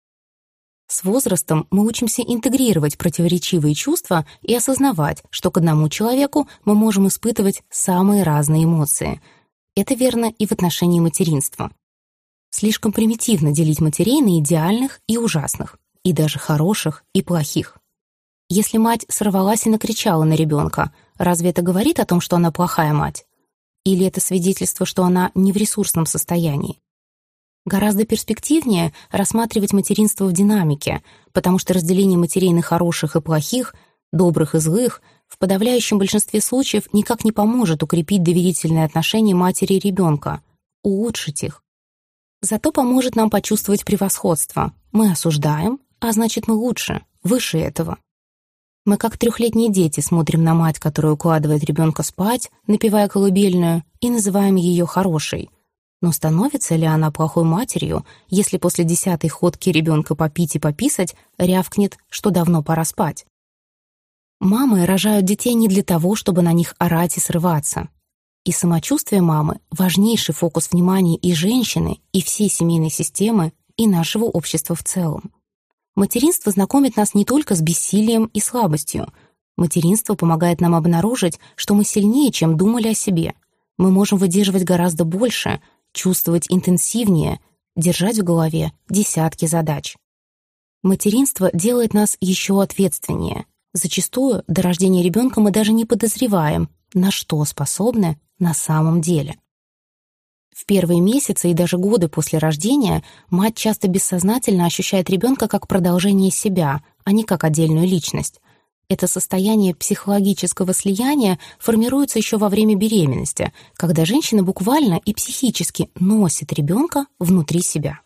С возрастом мы учимся интегрировать противоречивые чувства и осознавать, что к одному человеку мы можем испытывать самые разные эмоции. Это верно и в отношении материнства. Слишком примитивно делить матерей на идеальных и ужасных, и даже хороших и плохих. Если мать сорвалась и накричала на ребенка, разве это говорит о том, что она плохая мать? Или это свидетельство, что она не в ресурсном состоянии? Гораздо перспективнее рассматривать материнство в динамике, потому что разделение матерей на хороших и плохих, добрых и злых в подавляющем большинстве случаев никак не поможет укрепить доверительные отношения матери и ребенка, улучшить их. Зато поможет нам почувствовать превосходство. Мы осуждаем, а значит, мы лучше, выше этого. Мы, как 3-летние дети, смотрим на мать, которая укладывает ребенка спать, напевая колыбельную, и называем ее хорошей. Но становится ли она плохой матерью, если после 10-й ходки ребенка попить и пописать рявкнет, что давно пора спать? Мамы рожают детей не для того, чтобы на них орать и срываться. И самочувствие мамы — важнейший фокус внимания и женщины, и всей семейной системы, и нашего общества в целом. Материнство знакомит нас не только с бессилием и слабостью. Материнство помогает нам обнаружить, что мы сильнее, чем думали о себе. Мы можем выдерживать гораздо больше, чувствовать интенсивнее, держать в голове десятки задач. Материнство делает нас еще ответственнее. Зачастую до рождения ребенка мы даже не подозреваем, на что способны на самом деле. В первые месяцы и даже годы после рождения мать часто бессознательно ощущает ребенка как продолжение себя, а не как отдельную личность. Это состояние психологического слияния формируется еще во время беременности, когда женщина буквально и психически носит ребенка внутри себя.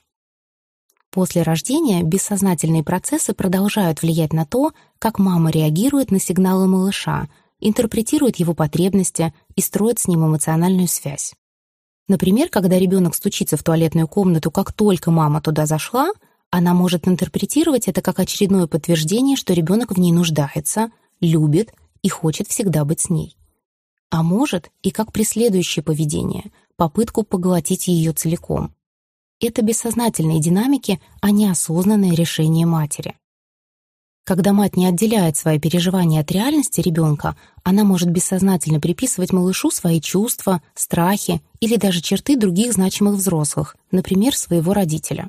После рождения бессознательные процессы продолжают влиять на то, как мама реагирует на сигналы малыша, интерпретирует его потребности и строит с ним эмоциональную связь. Например, когда ребенок стучится в туалетную комнату, как только мама туда зашла, она может интерпретировать это как очередное подтверждение, что ребенок в ней нуждается, любит и хочет всегда быть с ней. А может и как преследующее поведение, попытку поглотить ее целиком. Это бессознательные динамики, а не осознанное решение матери. Когда мать не отделяет свои переживания от реальности ребенка, она может бессознательно приписывать малышу свои чувства, страхи или даже черты других значимых взрослых, например, своего родителя.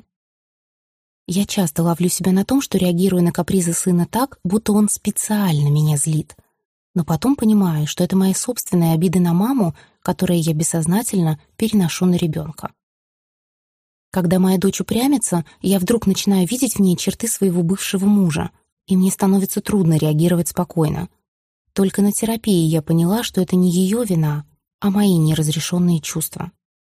Я часто ловлю себя на том, что реагирую на капризы сына так, будто он специально меня злит. Но потом понимаю, что это мои собственные обиды на маму, которые я бессознательно переношу на ребенка. Когда моя дочь упрямится, я вдруг начинаю видеть в ней черты своего бывшего мужа, и мне становится трудно реагировать спокойно. Только на терапии я поняла, что это не ее вина, а мои неразрешенные чувства.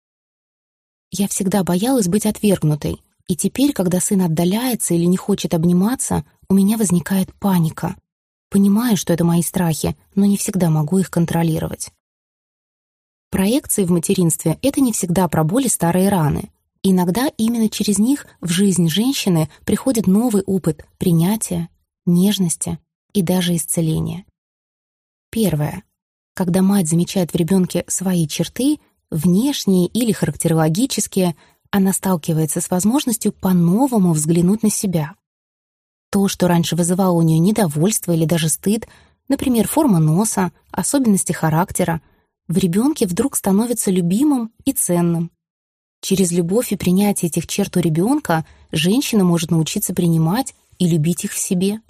Я всегда боялась быть отвергнутой, и теперь, когда сын отдаляется или не хочет обниматься, у меня возникает паника. Понимаю, что это мои страхи, но не всегда могу их контролировать. Проекции в материнстве — это не всегда про боли старые раны. Иногда именно через них в жизнь женщины приходит новый опыт принятия, нежности и даже исцеления. Первое. Когда мать замечает в ребенке свои черты, внешние или характерологические, она сталкивается с возможностью по-новому взглянуть на себя. То, что раньше вызывало у нее недовольство или даже стыд, например, форма носа, особенности характера, в ребенке вдруг становится любимым и ценным. Через любовь и принятие этих черт у ребенка женщина может научиться принимать и любить их в себе.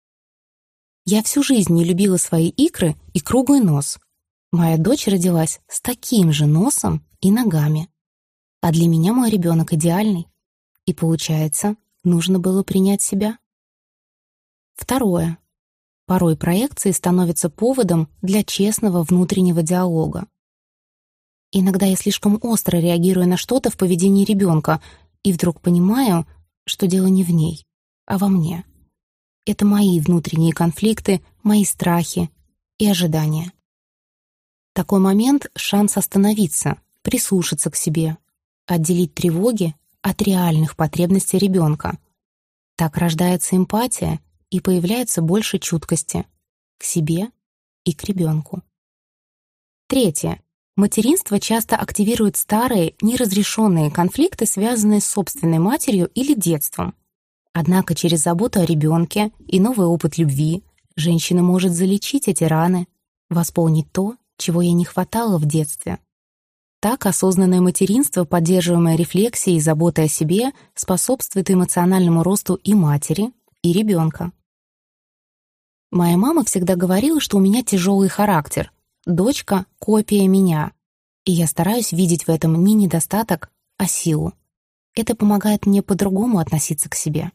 Я всю жизнь не любила свои икры и круглый нос. Моя дочь родилась с таким же носом и ногами. А для меня мой ребенок идеальный. И получается, нужно было принять себя. Второе. Порой проекции становятся поводом для честного внутреннего диалога. Иногда я слишком остро реагирую на что-то в поведении ребенка и вдруг понимаю, что дело не в ней, а во мне. Это мои внутренние конфликты, мои страхи и ожидания. Такой момент — шанс остановиться, прислушаться к себе, отделить тревоги от реальных потребностей ребенка. Так рождается эмпатия и появляется больше чуткости к себе и к ребенку. Третье. Материнство часто активирует старые, неразрешенные конфликты, связанные с собственной матерью или детством. Однако через заботу о ребенке и новый опыт любви женщина может залечить эти раны, восполнить то, чего ей не хватало в детстве. Так осознанное материнство, поддерживаемое рефлексией и заботой о себе, способствует эмоциональному росту и матери, и ребенка. Моя мама всегда говорила, что у меня тяжелый характер. Дочка — копия меня. И я стараюсь видеть в этом не недостаток, а силу. Это помогает мне по-другому относиться к себе.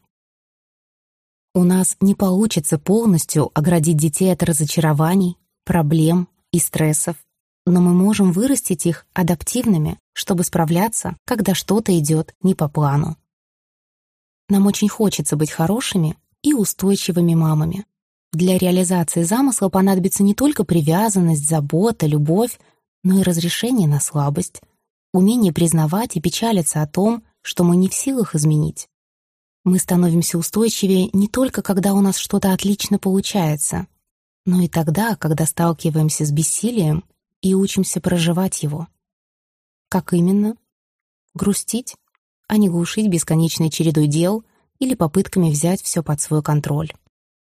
У нас не получится полностью оградить детей от разочарований, проблем и стрессов, но мы можем вырастить их адаптивными, чтобы справляться, когда что-то идет не по плану. Нам очень хочется быть хорошими и устойчивыми мамами. Для реализации замысла понадобится не только привязанность, забота, любовь, но и разрешение на слабость, умение признавать и печалиться о том, что мы не в силах изменить. Мы становимся устойчивее не только когда у нас что-то отлично получается, но и тогда, когда сталкиваемся с бессилием и учимся проживать его. Как именно? Грустить, а не глушить бесконечной чередой дел или попытками взять все под свой контроль.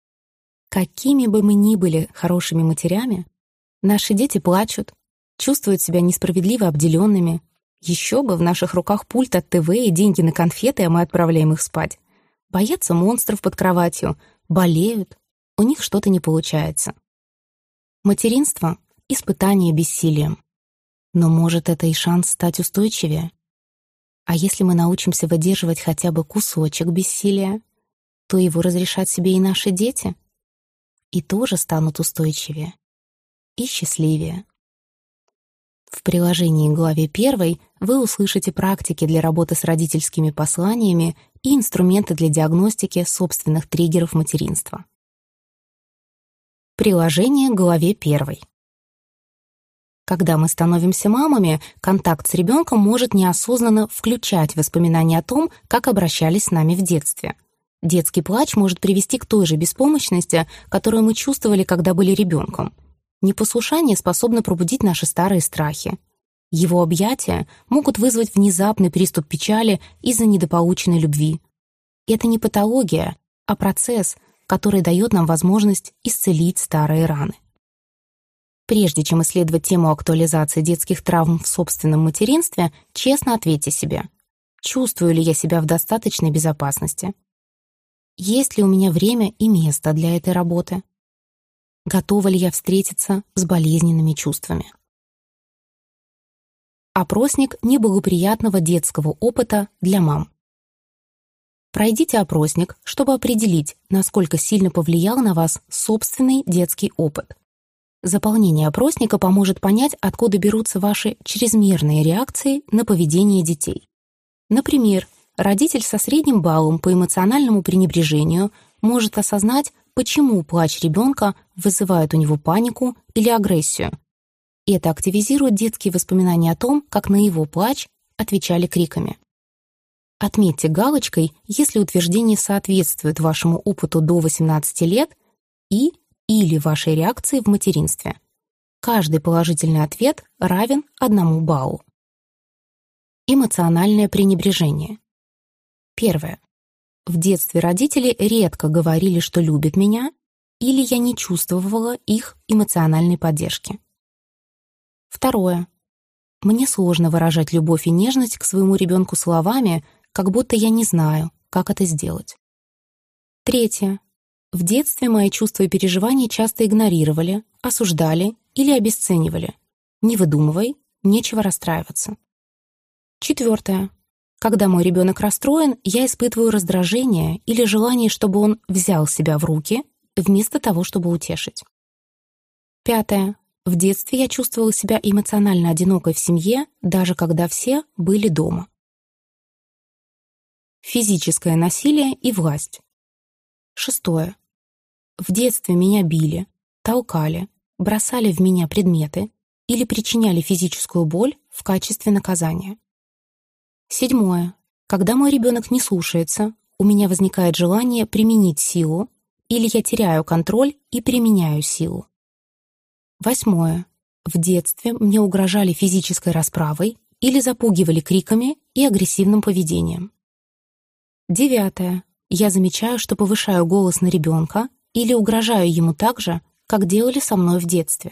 Какими бы мы ни были хорошими матерями, наши дети плачут, чувствуют себя несправедливо обделенными. Еще бы, в наших руках пульт от ТВ и деньги на конфеты, а мы отправляем их спать. Боятся монстров под кроватью, болеют, у них что-то не получается. Материнство — испытание бессилием. Но может это и шанс стать устойчивее? А если мы научимся выдерживать хотя бы кусочек бессилия, то его разрешат себе и наши дети — и тоже станут устойчивее и счастливее. В приложении к главе 1 вы услышите практики для работы с родительскими посланиями и инструменты для диагностики собственных триггеров материнства. Приложение к главе 1. Когда мы становимся мамами, контакт с ребенком может неосознанно включать воспоминания о том, как обращались с нами в детстве. Детский плач может привести к той же беспомощности, которую мы чувствовали, когда были ребенком. Непослушание способно пробудить наши старые страхи. Его объятия могут вызвать внезапный приступ печали из-за недополученной любви. Это не патология, а процесс, который дает нам возможность исцелить старые раны. Прежде чем исследовать тему актуализации детских травм в собственном материнстве, честно ответьте себе: чувствую ли я себя в достаточной безопасности? Есть ли у меня время и место для этой работы? Готова ли я встретиться с болезненными чувствами? Опросник неблагоприятного детского опыта для мам. Пройдите опросник, чтобы определить, насколько сильно повлиял на вас собственный детский опыт. Заполнение опросника поможет понять, откуда берутся ваши чрезмерные реакции на поведение детей. Например, родитель со средним баллом по эмоциональному пренебрежению может осознать, почему плач ребенка вызывает у него панику или агрессию. Это активизирует детские воспоминания о том, как на его плач отвечали криками. Отметьте галочкой, если утверждение соответствует вашему опыту до 18 лет или вашей реакции в материнстве. Каждый положительный ответ равен 1 баллу. Эмоциональное пренебрежение. 1. В детстве родители редко говорили, что любят меня, или я не чувствовала их эмоциональной поддержки. 2. Мне сложно выражать любовь и нежность к своему ребенку словами, как будто я не знаю, как это сделать. 3. В детстве мои чувства и переживания часто игнорировали, осуждали или обесценивали. Не выдумывай, нечего расстраиваться. 4. Когда мой ребенок расстроен, я испытываю раздражение или желание, чтобы он взял себя в руки, вместо того, чтобы утешить. 5. В детстве я чувствовала себя эмоционально одинокой в семье, даже когда все были дома. Физическое насилие и власть. 6. В детстве меня били, толкали, бросали в меня предметы или причиняли физическую боль в качестве наказания. 7. Когда мой ребенок не слушается, у меня возникает желание применить силу, или я теряю контроль и применяю силу. 8. В детстве мне угрожали физической расправой или запугивали криками и агрессивным поведением. 9. Я замечаю, что повышаю голос на ребенка или угрожаю ему так же, как делали со мной в детстве.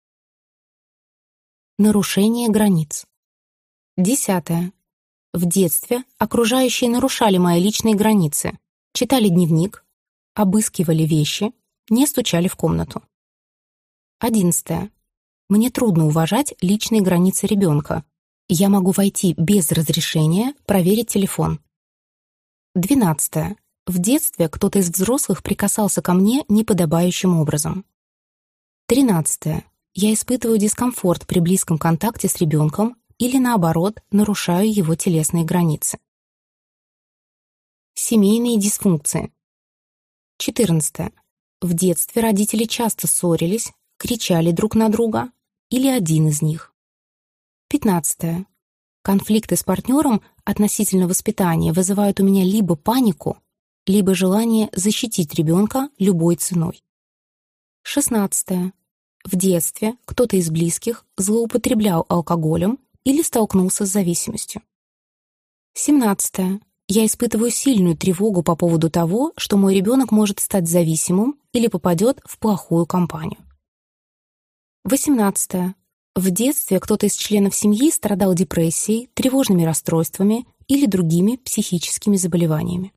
Нарушение границ. 10. В детстве окружающие нарушали мои личные границы, читали дневник, обыскивали вещи, не стучали в комнату. 11. Мне трудно уважать личные границы ребенка. Я могу войти без разрешения, проверить телефон. 12. В детстве кто-то из взрослых прикасался ко мне неподобающим образом. 13. Я испытываю дискомфорт при близком контакте с ребенком или, наоборот, нарушаю его телесные границы. Семейные дисфункции. 14. В детстве родители часто ссорились, кричали друг на друга или один из них. 15. Конфликты с партнером относительно воспитания вызывают у меня либо панику, либо желание защитить ребенка любой ценой. 16. В детстве кто-то из близких злоупотреблял алкоголем или столкнулся с зависимостью. 17. Я испытываю сильную тревогу по поводу того, что мой ребенок может стать зависимым или попадет в плохую компанию. 18. В детстве кто-то из членов семьи страдал депрессией, тревожными расстройствами или другими психическими заболеваниями.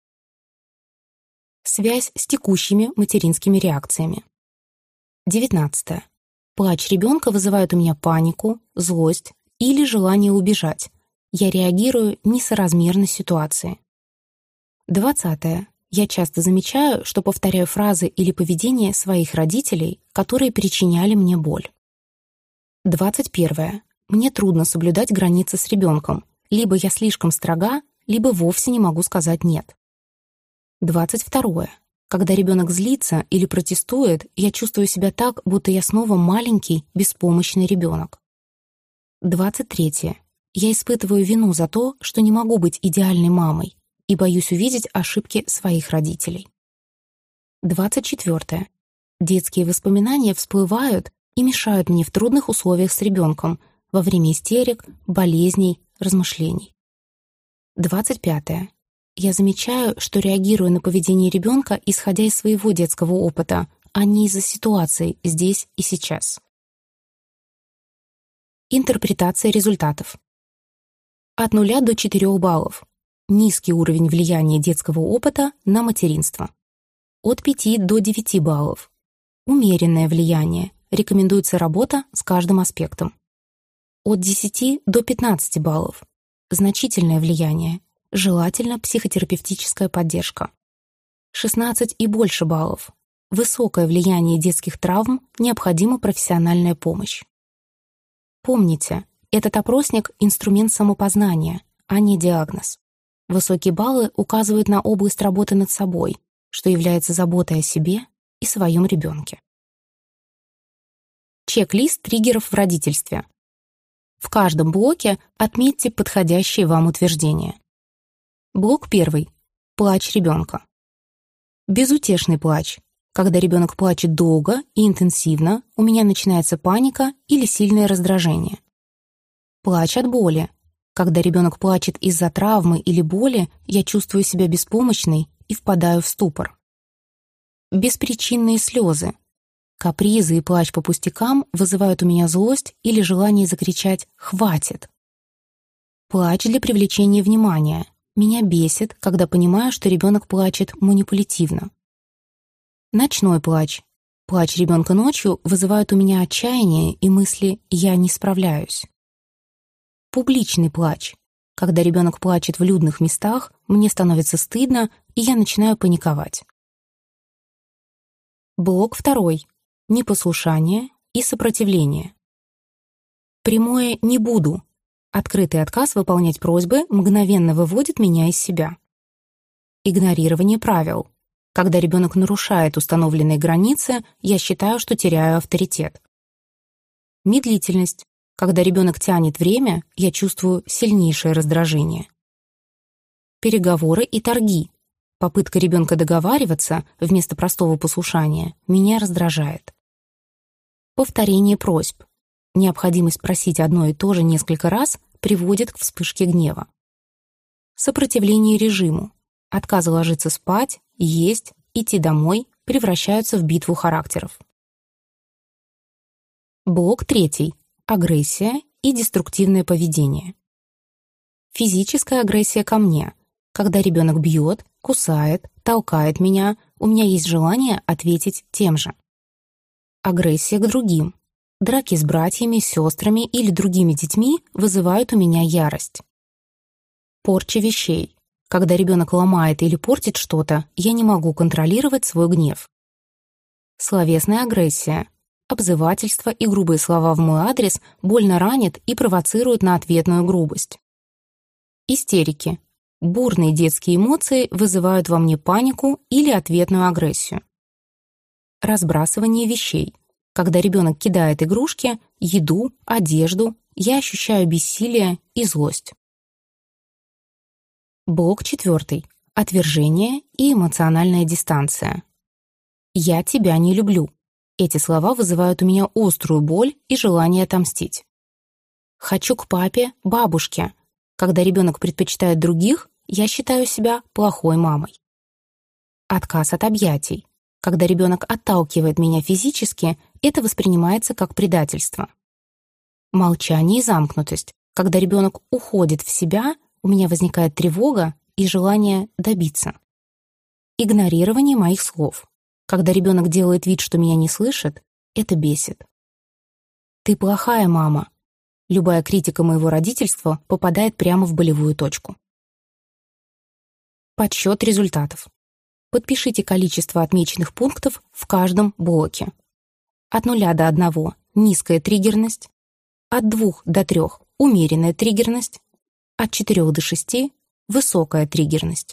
Связь с текущими материнскими реакциями. 19. Плач ребенка вызывает у меня панику, злость или желание убежать. Я реагирую несоразмерно ситуации. 20. Я часто замечаю, что повторяю фразы или поведение своих родителей, которые причиняли мне боль. 21. Мне трудно соблюдать границы с ребенком. Либо я слишком строга, либо вовсе не могу сказать «нет». 22. Когда ребенок злится или протестует, я чувствую себя так, будто я снова маленький, беспомощный ребенок. 23. Я испытываю вину за то, что не могу быть идеальной мамой и боюсь увидеть ошибки своих родителей. 24. Детские воспоминания всплывают и мешают мне в трудных условиях с ребенком во время истерик, болезней, размышлений. 25. Я замечаю, что реагирую на поведение ребенка, исходя из своего детского опыта, а не из-за ситуации здесь и сейчас. Интерпретация результатов. От 0 до 4 баллов. Низкий уровень влияния детского опыта на материнство. От 5 до 9 баллов. Умеренное влияние. Рекомендуется работа с каждым аспектом. От 10 до 15 баллов. Значительное влияние. Желательно психотерапевтическая поддержка. 16 и больше баллов. Высокое влияние детских травм, необходима профессиональная помощь. Помните, этот опросник — инструмент самопознания, а не диагноз. Высокие баллы указывают на область работы над собой, что является заботой о себе и своем ребенке. Чек-лист триггеров в родительстве. В каждом блоке отметьте подходящие вам утверждения. Блок 1. Плач ребенка. Безутешный плач. Когда ребенок плачет долго и интенсивно, у меня начинается паника или сильное раздражение. Плач от боли. Когда ребенок плачет из-за травмы или боли, я чувствую себя беспомощной и впадаю в ступор. Беспричинные слезы. Капризы и плач по пустякам вызывают у меня злость или желание закричать «хватит». Плач для привлечения внимания. Меня бесит, когда понимаю, что ребенок плачет манипулятивно. Ночной плач. Плач ребенка ночью вызывает у меня отчаяние и мысли «я не справляюсь». Публичный плач. Когда ребенок плачет в людных местах, мне становится стыдно, и я начинаю паниковать. Блок 2. Непослушание и сопротивление. Прямое «не буду». Открытый отказ выполнять просьбы мгновенно выводит меня из себя. Игнорирование правил. Когда ребенок нарушает установленные границы, я считаю, что теряю авторитет. Медлительность. Когда ребенок тянет время, я чувствую сильнейшее раздражение. Переговоры и торги. Попытка ребенка договариваться вместо простого послушания меня раздражает. Повторение просьб. Необходимость просить одно и то же несколько раз приводит к вспышке гнева. Сопротивление режиму, отказ ложиться спать, есть, идти домой превращаются в битву характеров. Блок 3. Агрессия и деструктивное поведение. Физическая агрессия ко мне. Когда ребенок бьет, кусает, толкает меня, у меня есть желание ответить тем же. Агрессия к другим. Драки с братьями, сестрами или другими детьми вызывают у меня ярость. Порча вещей. Когда ребенок ломает или портит что-то, я не могу контролировать свой гнев. Словесная агрессия. Обзывательства и грубые слова в мой адрес больно ранят и провоцируют на ответную грубость. Истерики. Бурные детские эмоции вызывают во мне панику или ответную агрессию. Разбрасывание вещей. Когда ребенок кидает игрушки, еду, одежду, я ощущаю бессилие и злость. Блок 4. Отвержение и эмоциональная дистанция. «Я тебя не люблю». Эти слова вызывают у меня острую боль и желание отомстить. «Хочу к папе, бабушке». Когда ребенок предпочитает других, я считаю себя плохой мамой. Отказ от объятий. Когда ребенок отталкивает меня физически, это воспринимается как предательство. Молчание и замкнутость. Когда ребенок уходит в себя, у меня возникает тревога и желание добиться. Игнорирование моих слов. Когда ребенок делает вид, что меня не слышит, это бесит. «Ты плохая мама». Любая критика моего родительства попадает прямо в болевую точку. Подсчет результатов. Подпишите количество отмеченных пунктов в каждом блоке. От 0 до 1 – низкая триггерность, от 2 до 3 – умеренная триггерность, от 4 до 6 – высокая триггерность.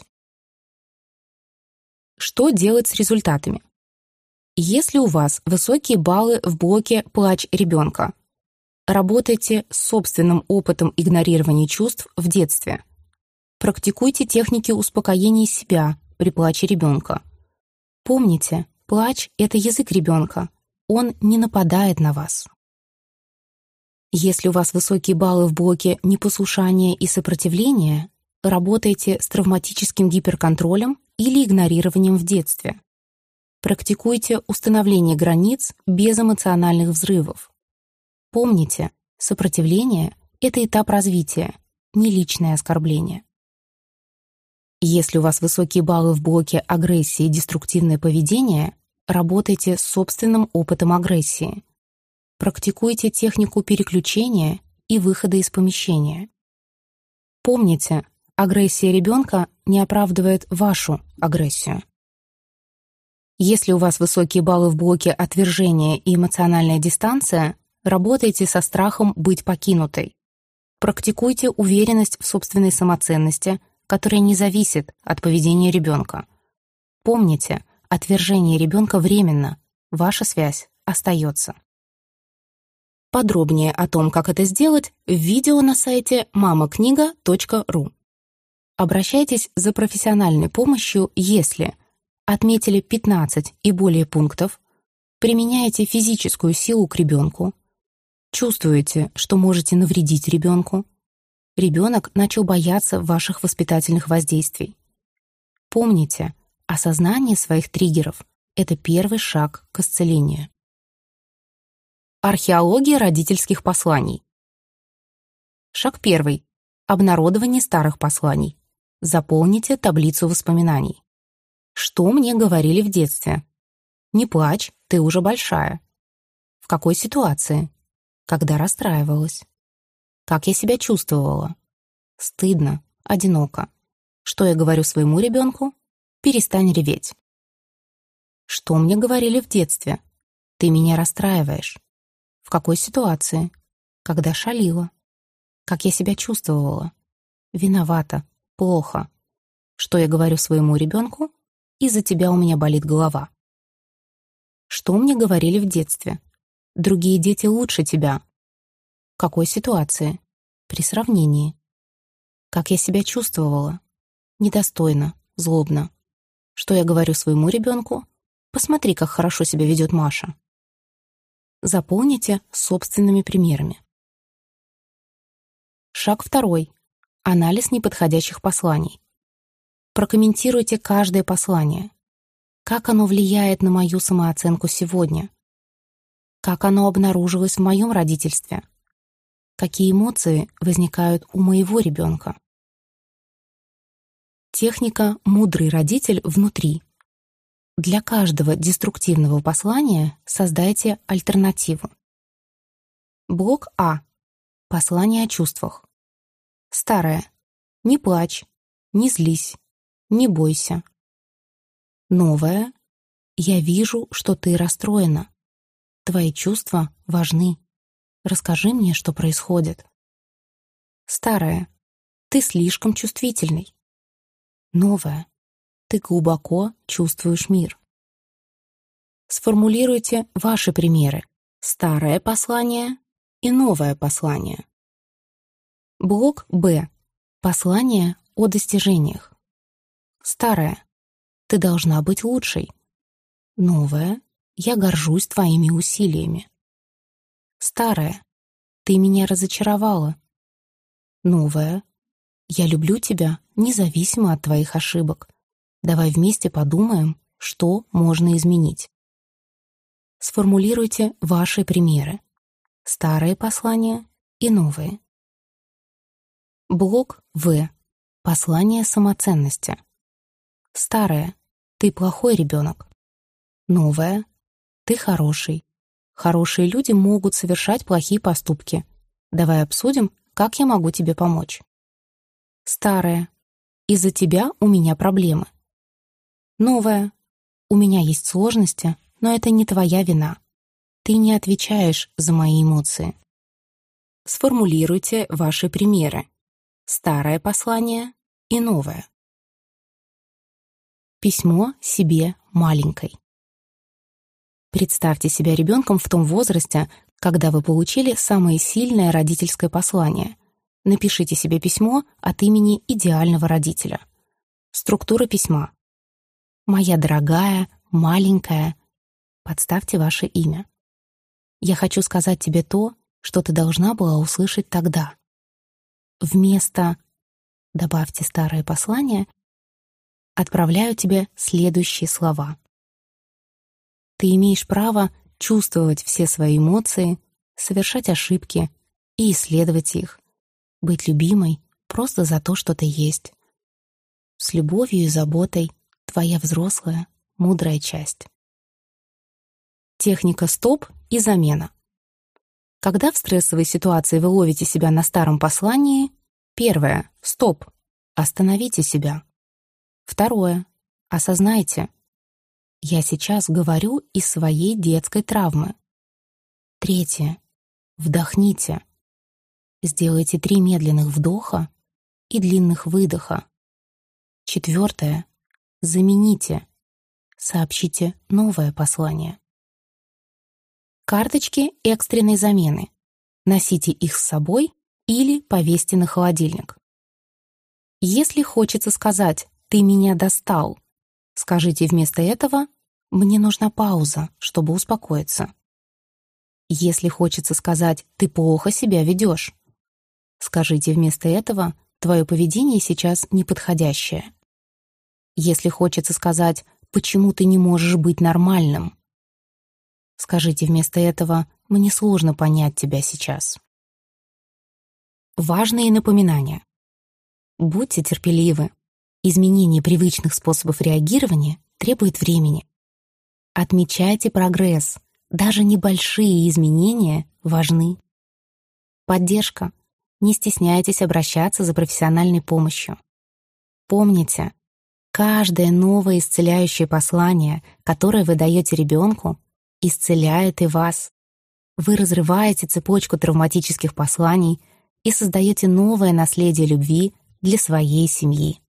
Что делать с результатами? Если у вас высокие баллы в блоке «Плач ребенка», работайте с собственным опытом игнорирования чувств в детстве. Практикуйте техники успокоения себя при плаче ребенка. Помните, плач — это язык ребенка, он не нападает на вас. Если у вас высокие баллы в блоке непослушания и сопротивления, работайте с травматическим гиперконтролем или игнорированием в детстве. Практикуйте установление границ без эмоциональных взрывов. Помните, сопротивление — это этап развития, не личное оскорбление. Если у вас высокие баллы в блоке агрессии и деструктивное поведение, работайте с собственным опытом агрессии. Практикуйте технику переключения и выхода из помещения. Помните, агрессия ребенка не оправдывает вашу агрессию. Если у вас высокие баллы в блоке отвержения и эмоциональная дистанция, работайте со страхом быть покинутой. Практикуйте уверенность в собственной самоценности, которая не зависит от поведения ребенка. Помните, отвержение ребенка временно, ваша связь остается. Подробнее о том, как это сделать, в видео на сайте mamakniga.ru. Обращайтесь за профессиональной помощью, если отметили 15 и более пунктов, применяете физическую силу к ребенку, чувствуете, что можете навредить ребенку, ребенок начал бояться ваших воспитательных воздействий. Помните, осознание своих триггеров — это первый шаг к исцелению. Археология родительских посланий. Шаг 1. Обнародование старых посланий. Заполните таблицу воспоминаний. Что мне говорили в детстве? Не плачь, ты уже большая. В какой ситуации? Когда расстраивалась? Как я себя чувствовала? Стыдно, одиноко. Что я говорю своему ребенку? Перестань реветь. Что мне говорили в детстве? Ты меня расстраиваешь. В какой ситуации? Когда шалила. Как я себя чувствовала? Виновата, плохо. Что я говорю своему ребенку? Из-за тебя у меня болит голова. Что мне говорили в детстве? Другие дети лучше тебя. В какой ситуации? При сравнении. Как я себя чувствовала? Недостойно, злобно. Что я говорю своему ребенку? Посмотри, как хорошо себя ведет Маша. Заполните собственными примерами. Шаг 2. Анализ неподходящих посланий. Прокомментируйте каждое послание. Как оно влияет на мою самооценку сегодня? Как оно обнаружилось в моем родительстве? Какие эмоции возникают у моего ребенка? Техника «Мудрый родитель внутри». Для каждого деструктивного послания создайте альтернативу. Блок А. Послание о чувствах. Старое. Не плачь, не злись, не бойся. Новое. Я вижу, что ты расстроена. Твои чувства важны. Расскажи мне, что происходит. Старое. Ты слишком чувствительный. Новое. Ты глубоко чувствуешь мир. Сформулируйте ваши примеры. Старое послание и новое послание. Блок Б. Послание о достижениях. Старое. Ты должна быть лучшей. Новое. Я горжусь твоими усилиями. Старое. Ты меня разочаровала. Новое. Я люблю тебя, независимо от твоих ошибок. Давай вместе подумаем, что можно изменить. Сформулируйте ваши примеры. Старые послания и новые. Блок В. Послание самоценности. Старое. Ты плохой ребенок. Новое. Ты хороший. Хорошие люди могут совершать плохие поступки. Давай обсудим, как я могу тебе помочь. Старое. Из-за тебя у меня проблемы. Новое. У меня есть сложности, но это не твоя вина. Ты не отвечаешь за мои эмоции. Сформулируйте ваши примеры. Старое послание и новое. Письмо себе маленькой. Представьте себя ребенком в том возрасте, когда вы получили самое сильное родительское послание. Напишите себе письмо от имени идеального родителя. Структура письма. Моя дорогая, маленькая. Подставьте ваше имя. Я хочу сказать тебе то, что ты должна была услышать тогда. Вместо «добавьте старое послание» отправляю тебе следующие слова. Ты имеешь право чувствовать все свои эмоции, совершать ошибки и исследовать их, быть любимой просто за то, что ты есть. С любовью и заботой, твоя взрослая, мудрая часть. Техника «Стоп» и замена. Когда в стрессовой ситуации вы ловите себя на старом послании, первое — «Стоп», остановите себя. Второе — осознайте. Я сейчас говорю из своей детской травмы. Третье — вдохните. Сделайте 3 медленных вдоха и длинных выдоха. Четвертое — замените. Сообщите новое послание. Карточки экстренной замены. Носите их с собой или повесьте на холодильник. Если хочется сказать «ты меня достал», скажите вместо этого «мне нужна пауза, чтобы успокоиться». Если хочется сказать «ты плохо себя ведешь», скажите вместо этого «твое поведение сейчас неподходящее». Если хочется сказать «почему ты не можешь быть нормальным», скажите вместо этого «мне сложно понять тебя сейчас». Важные напоминания. Будьте терпеливы. Изменение привычных способов реагирования требует времени. Отмечайте прогресс. Даже небольшие изменения важны. Поддержка. Не стесняйтесь обращаться за профессиональной помощью. Помните, каждое новое исцеляющее послание, которое вы даете ребенку, исцеляет и вас. Вы разрываете цепочку травматических посланий и создаете новое наследие любви для своей семьи.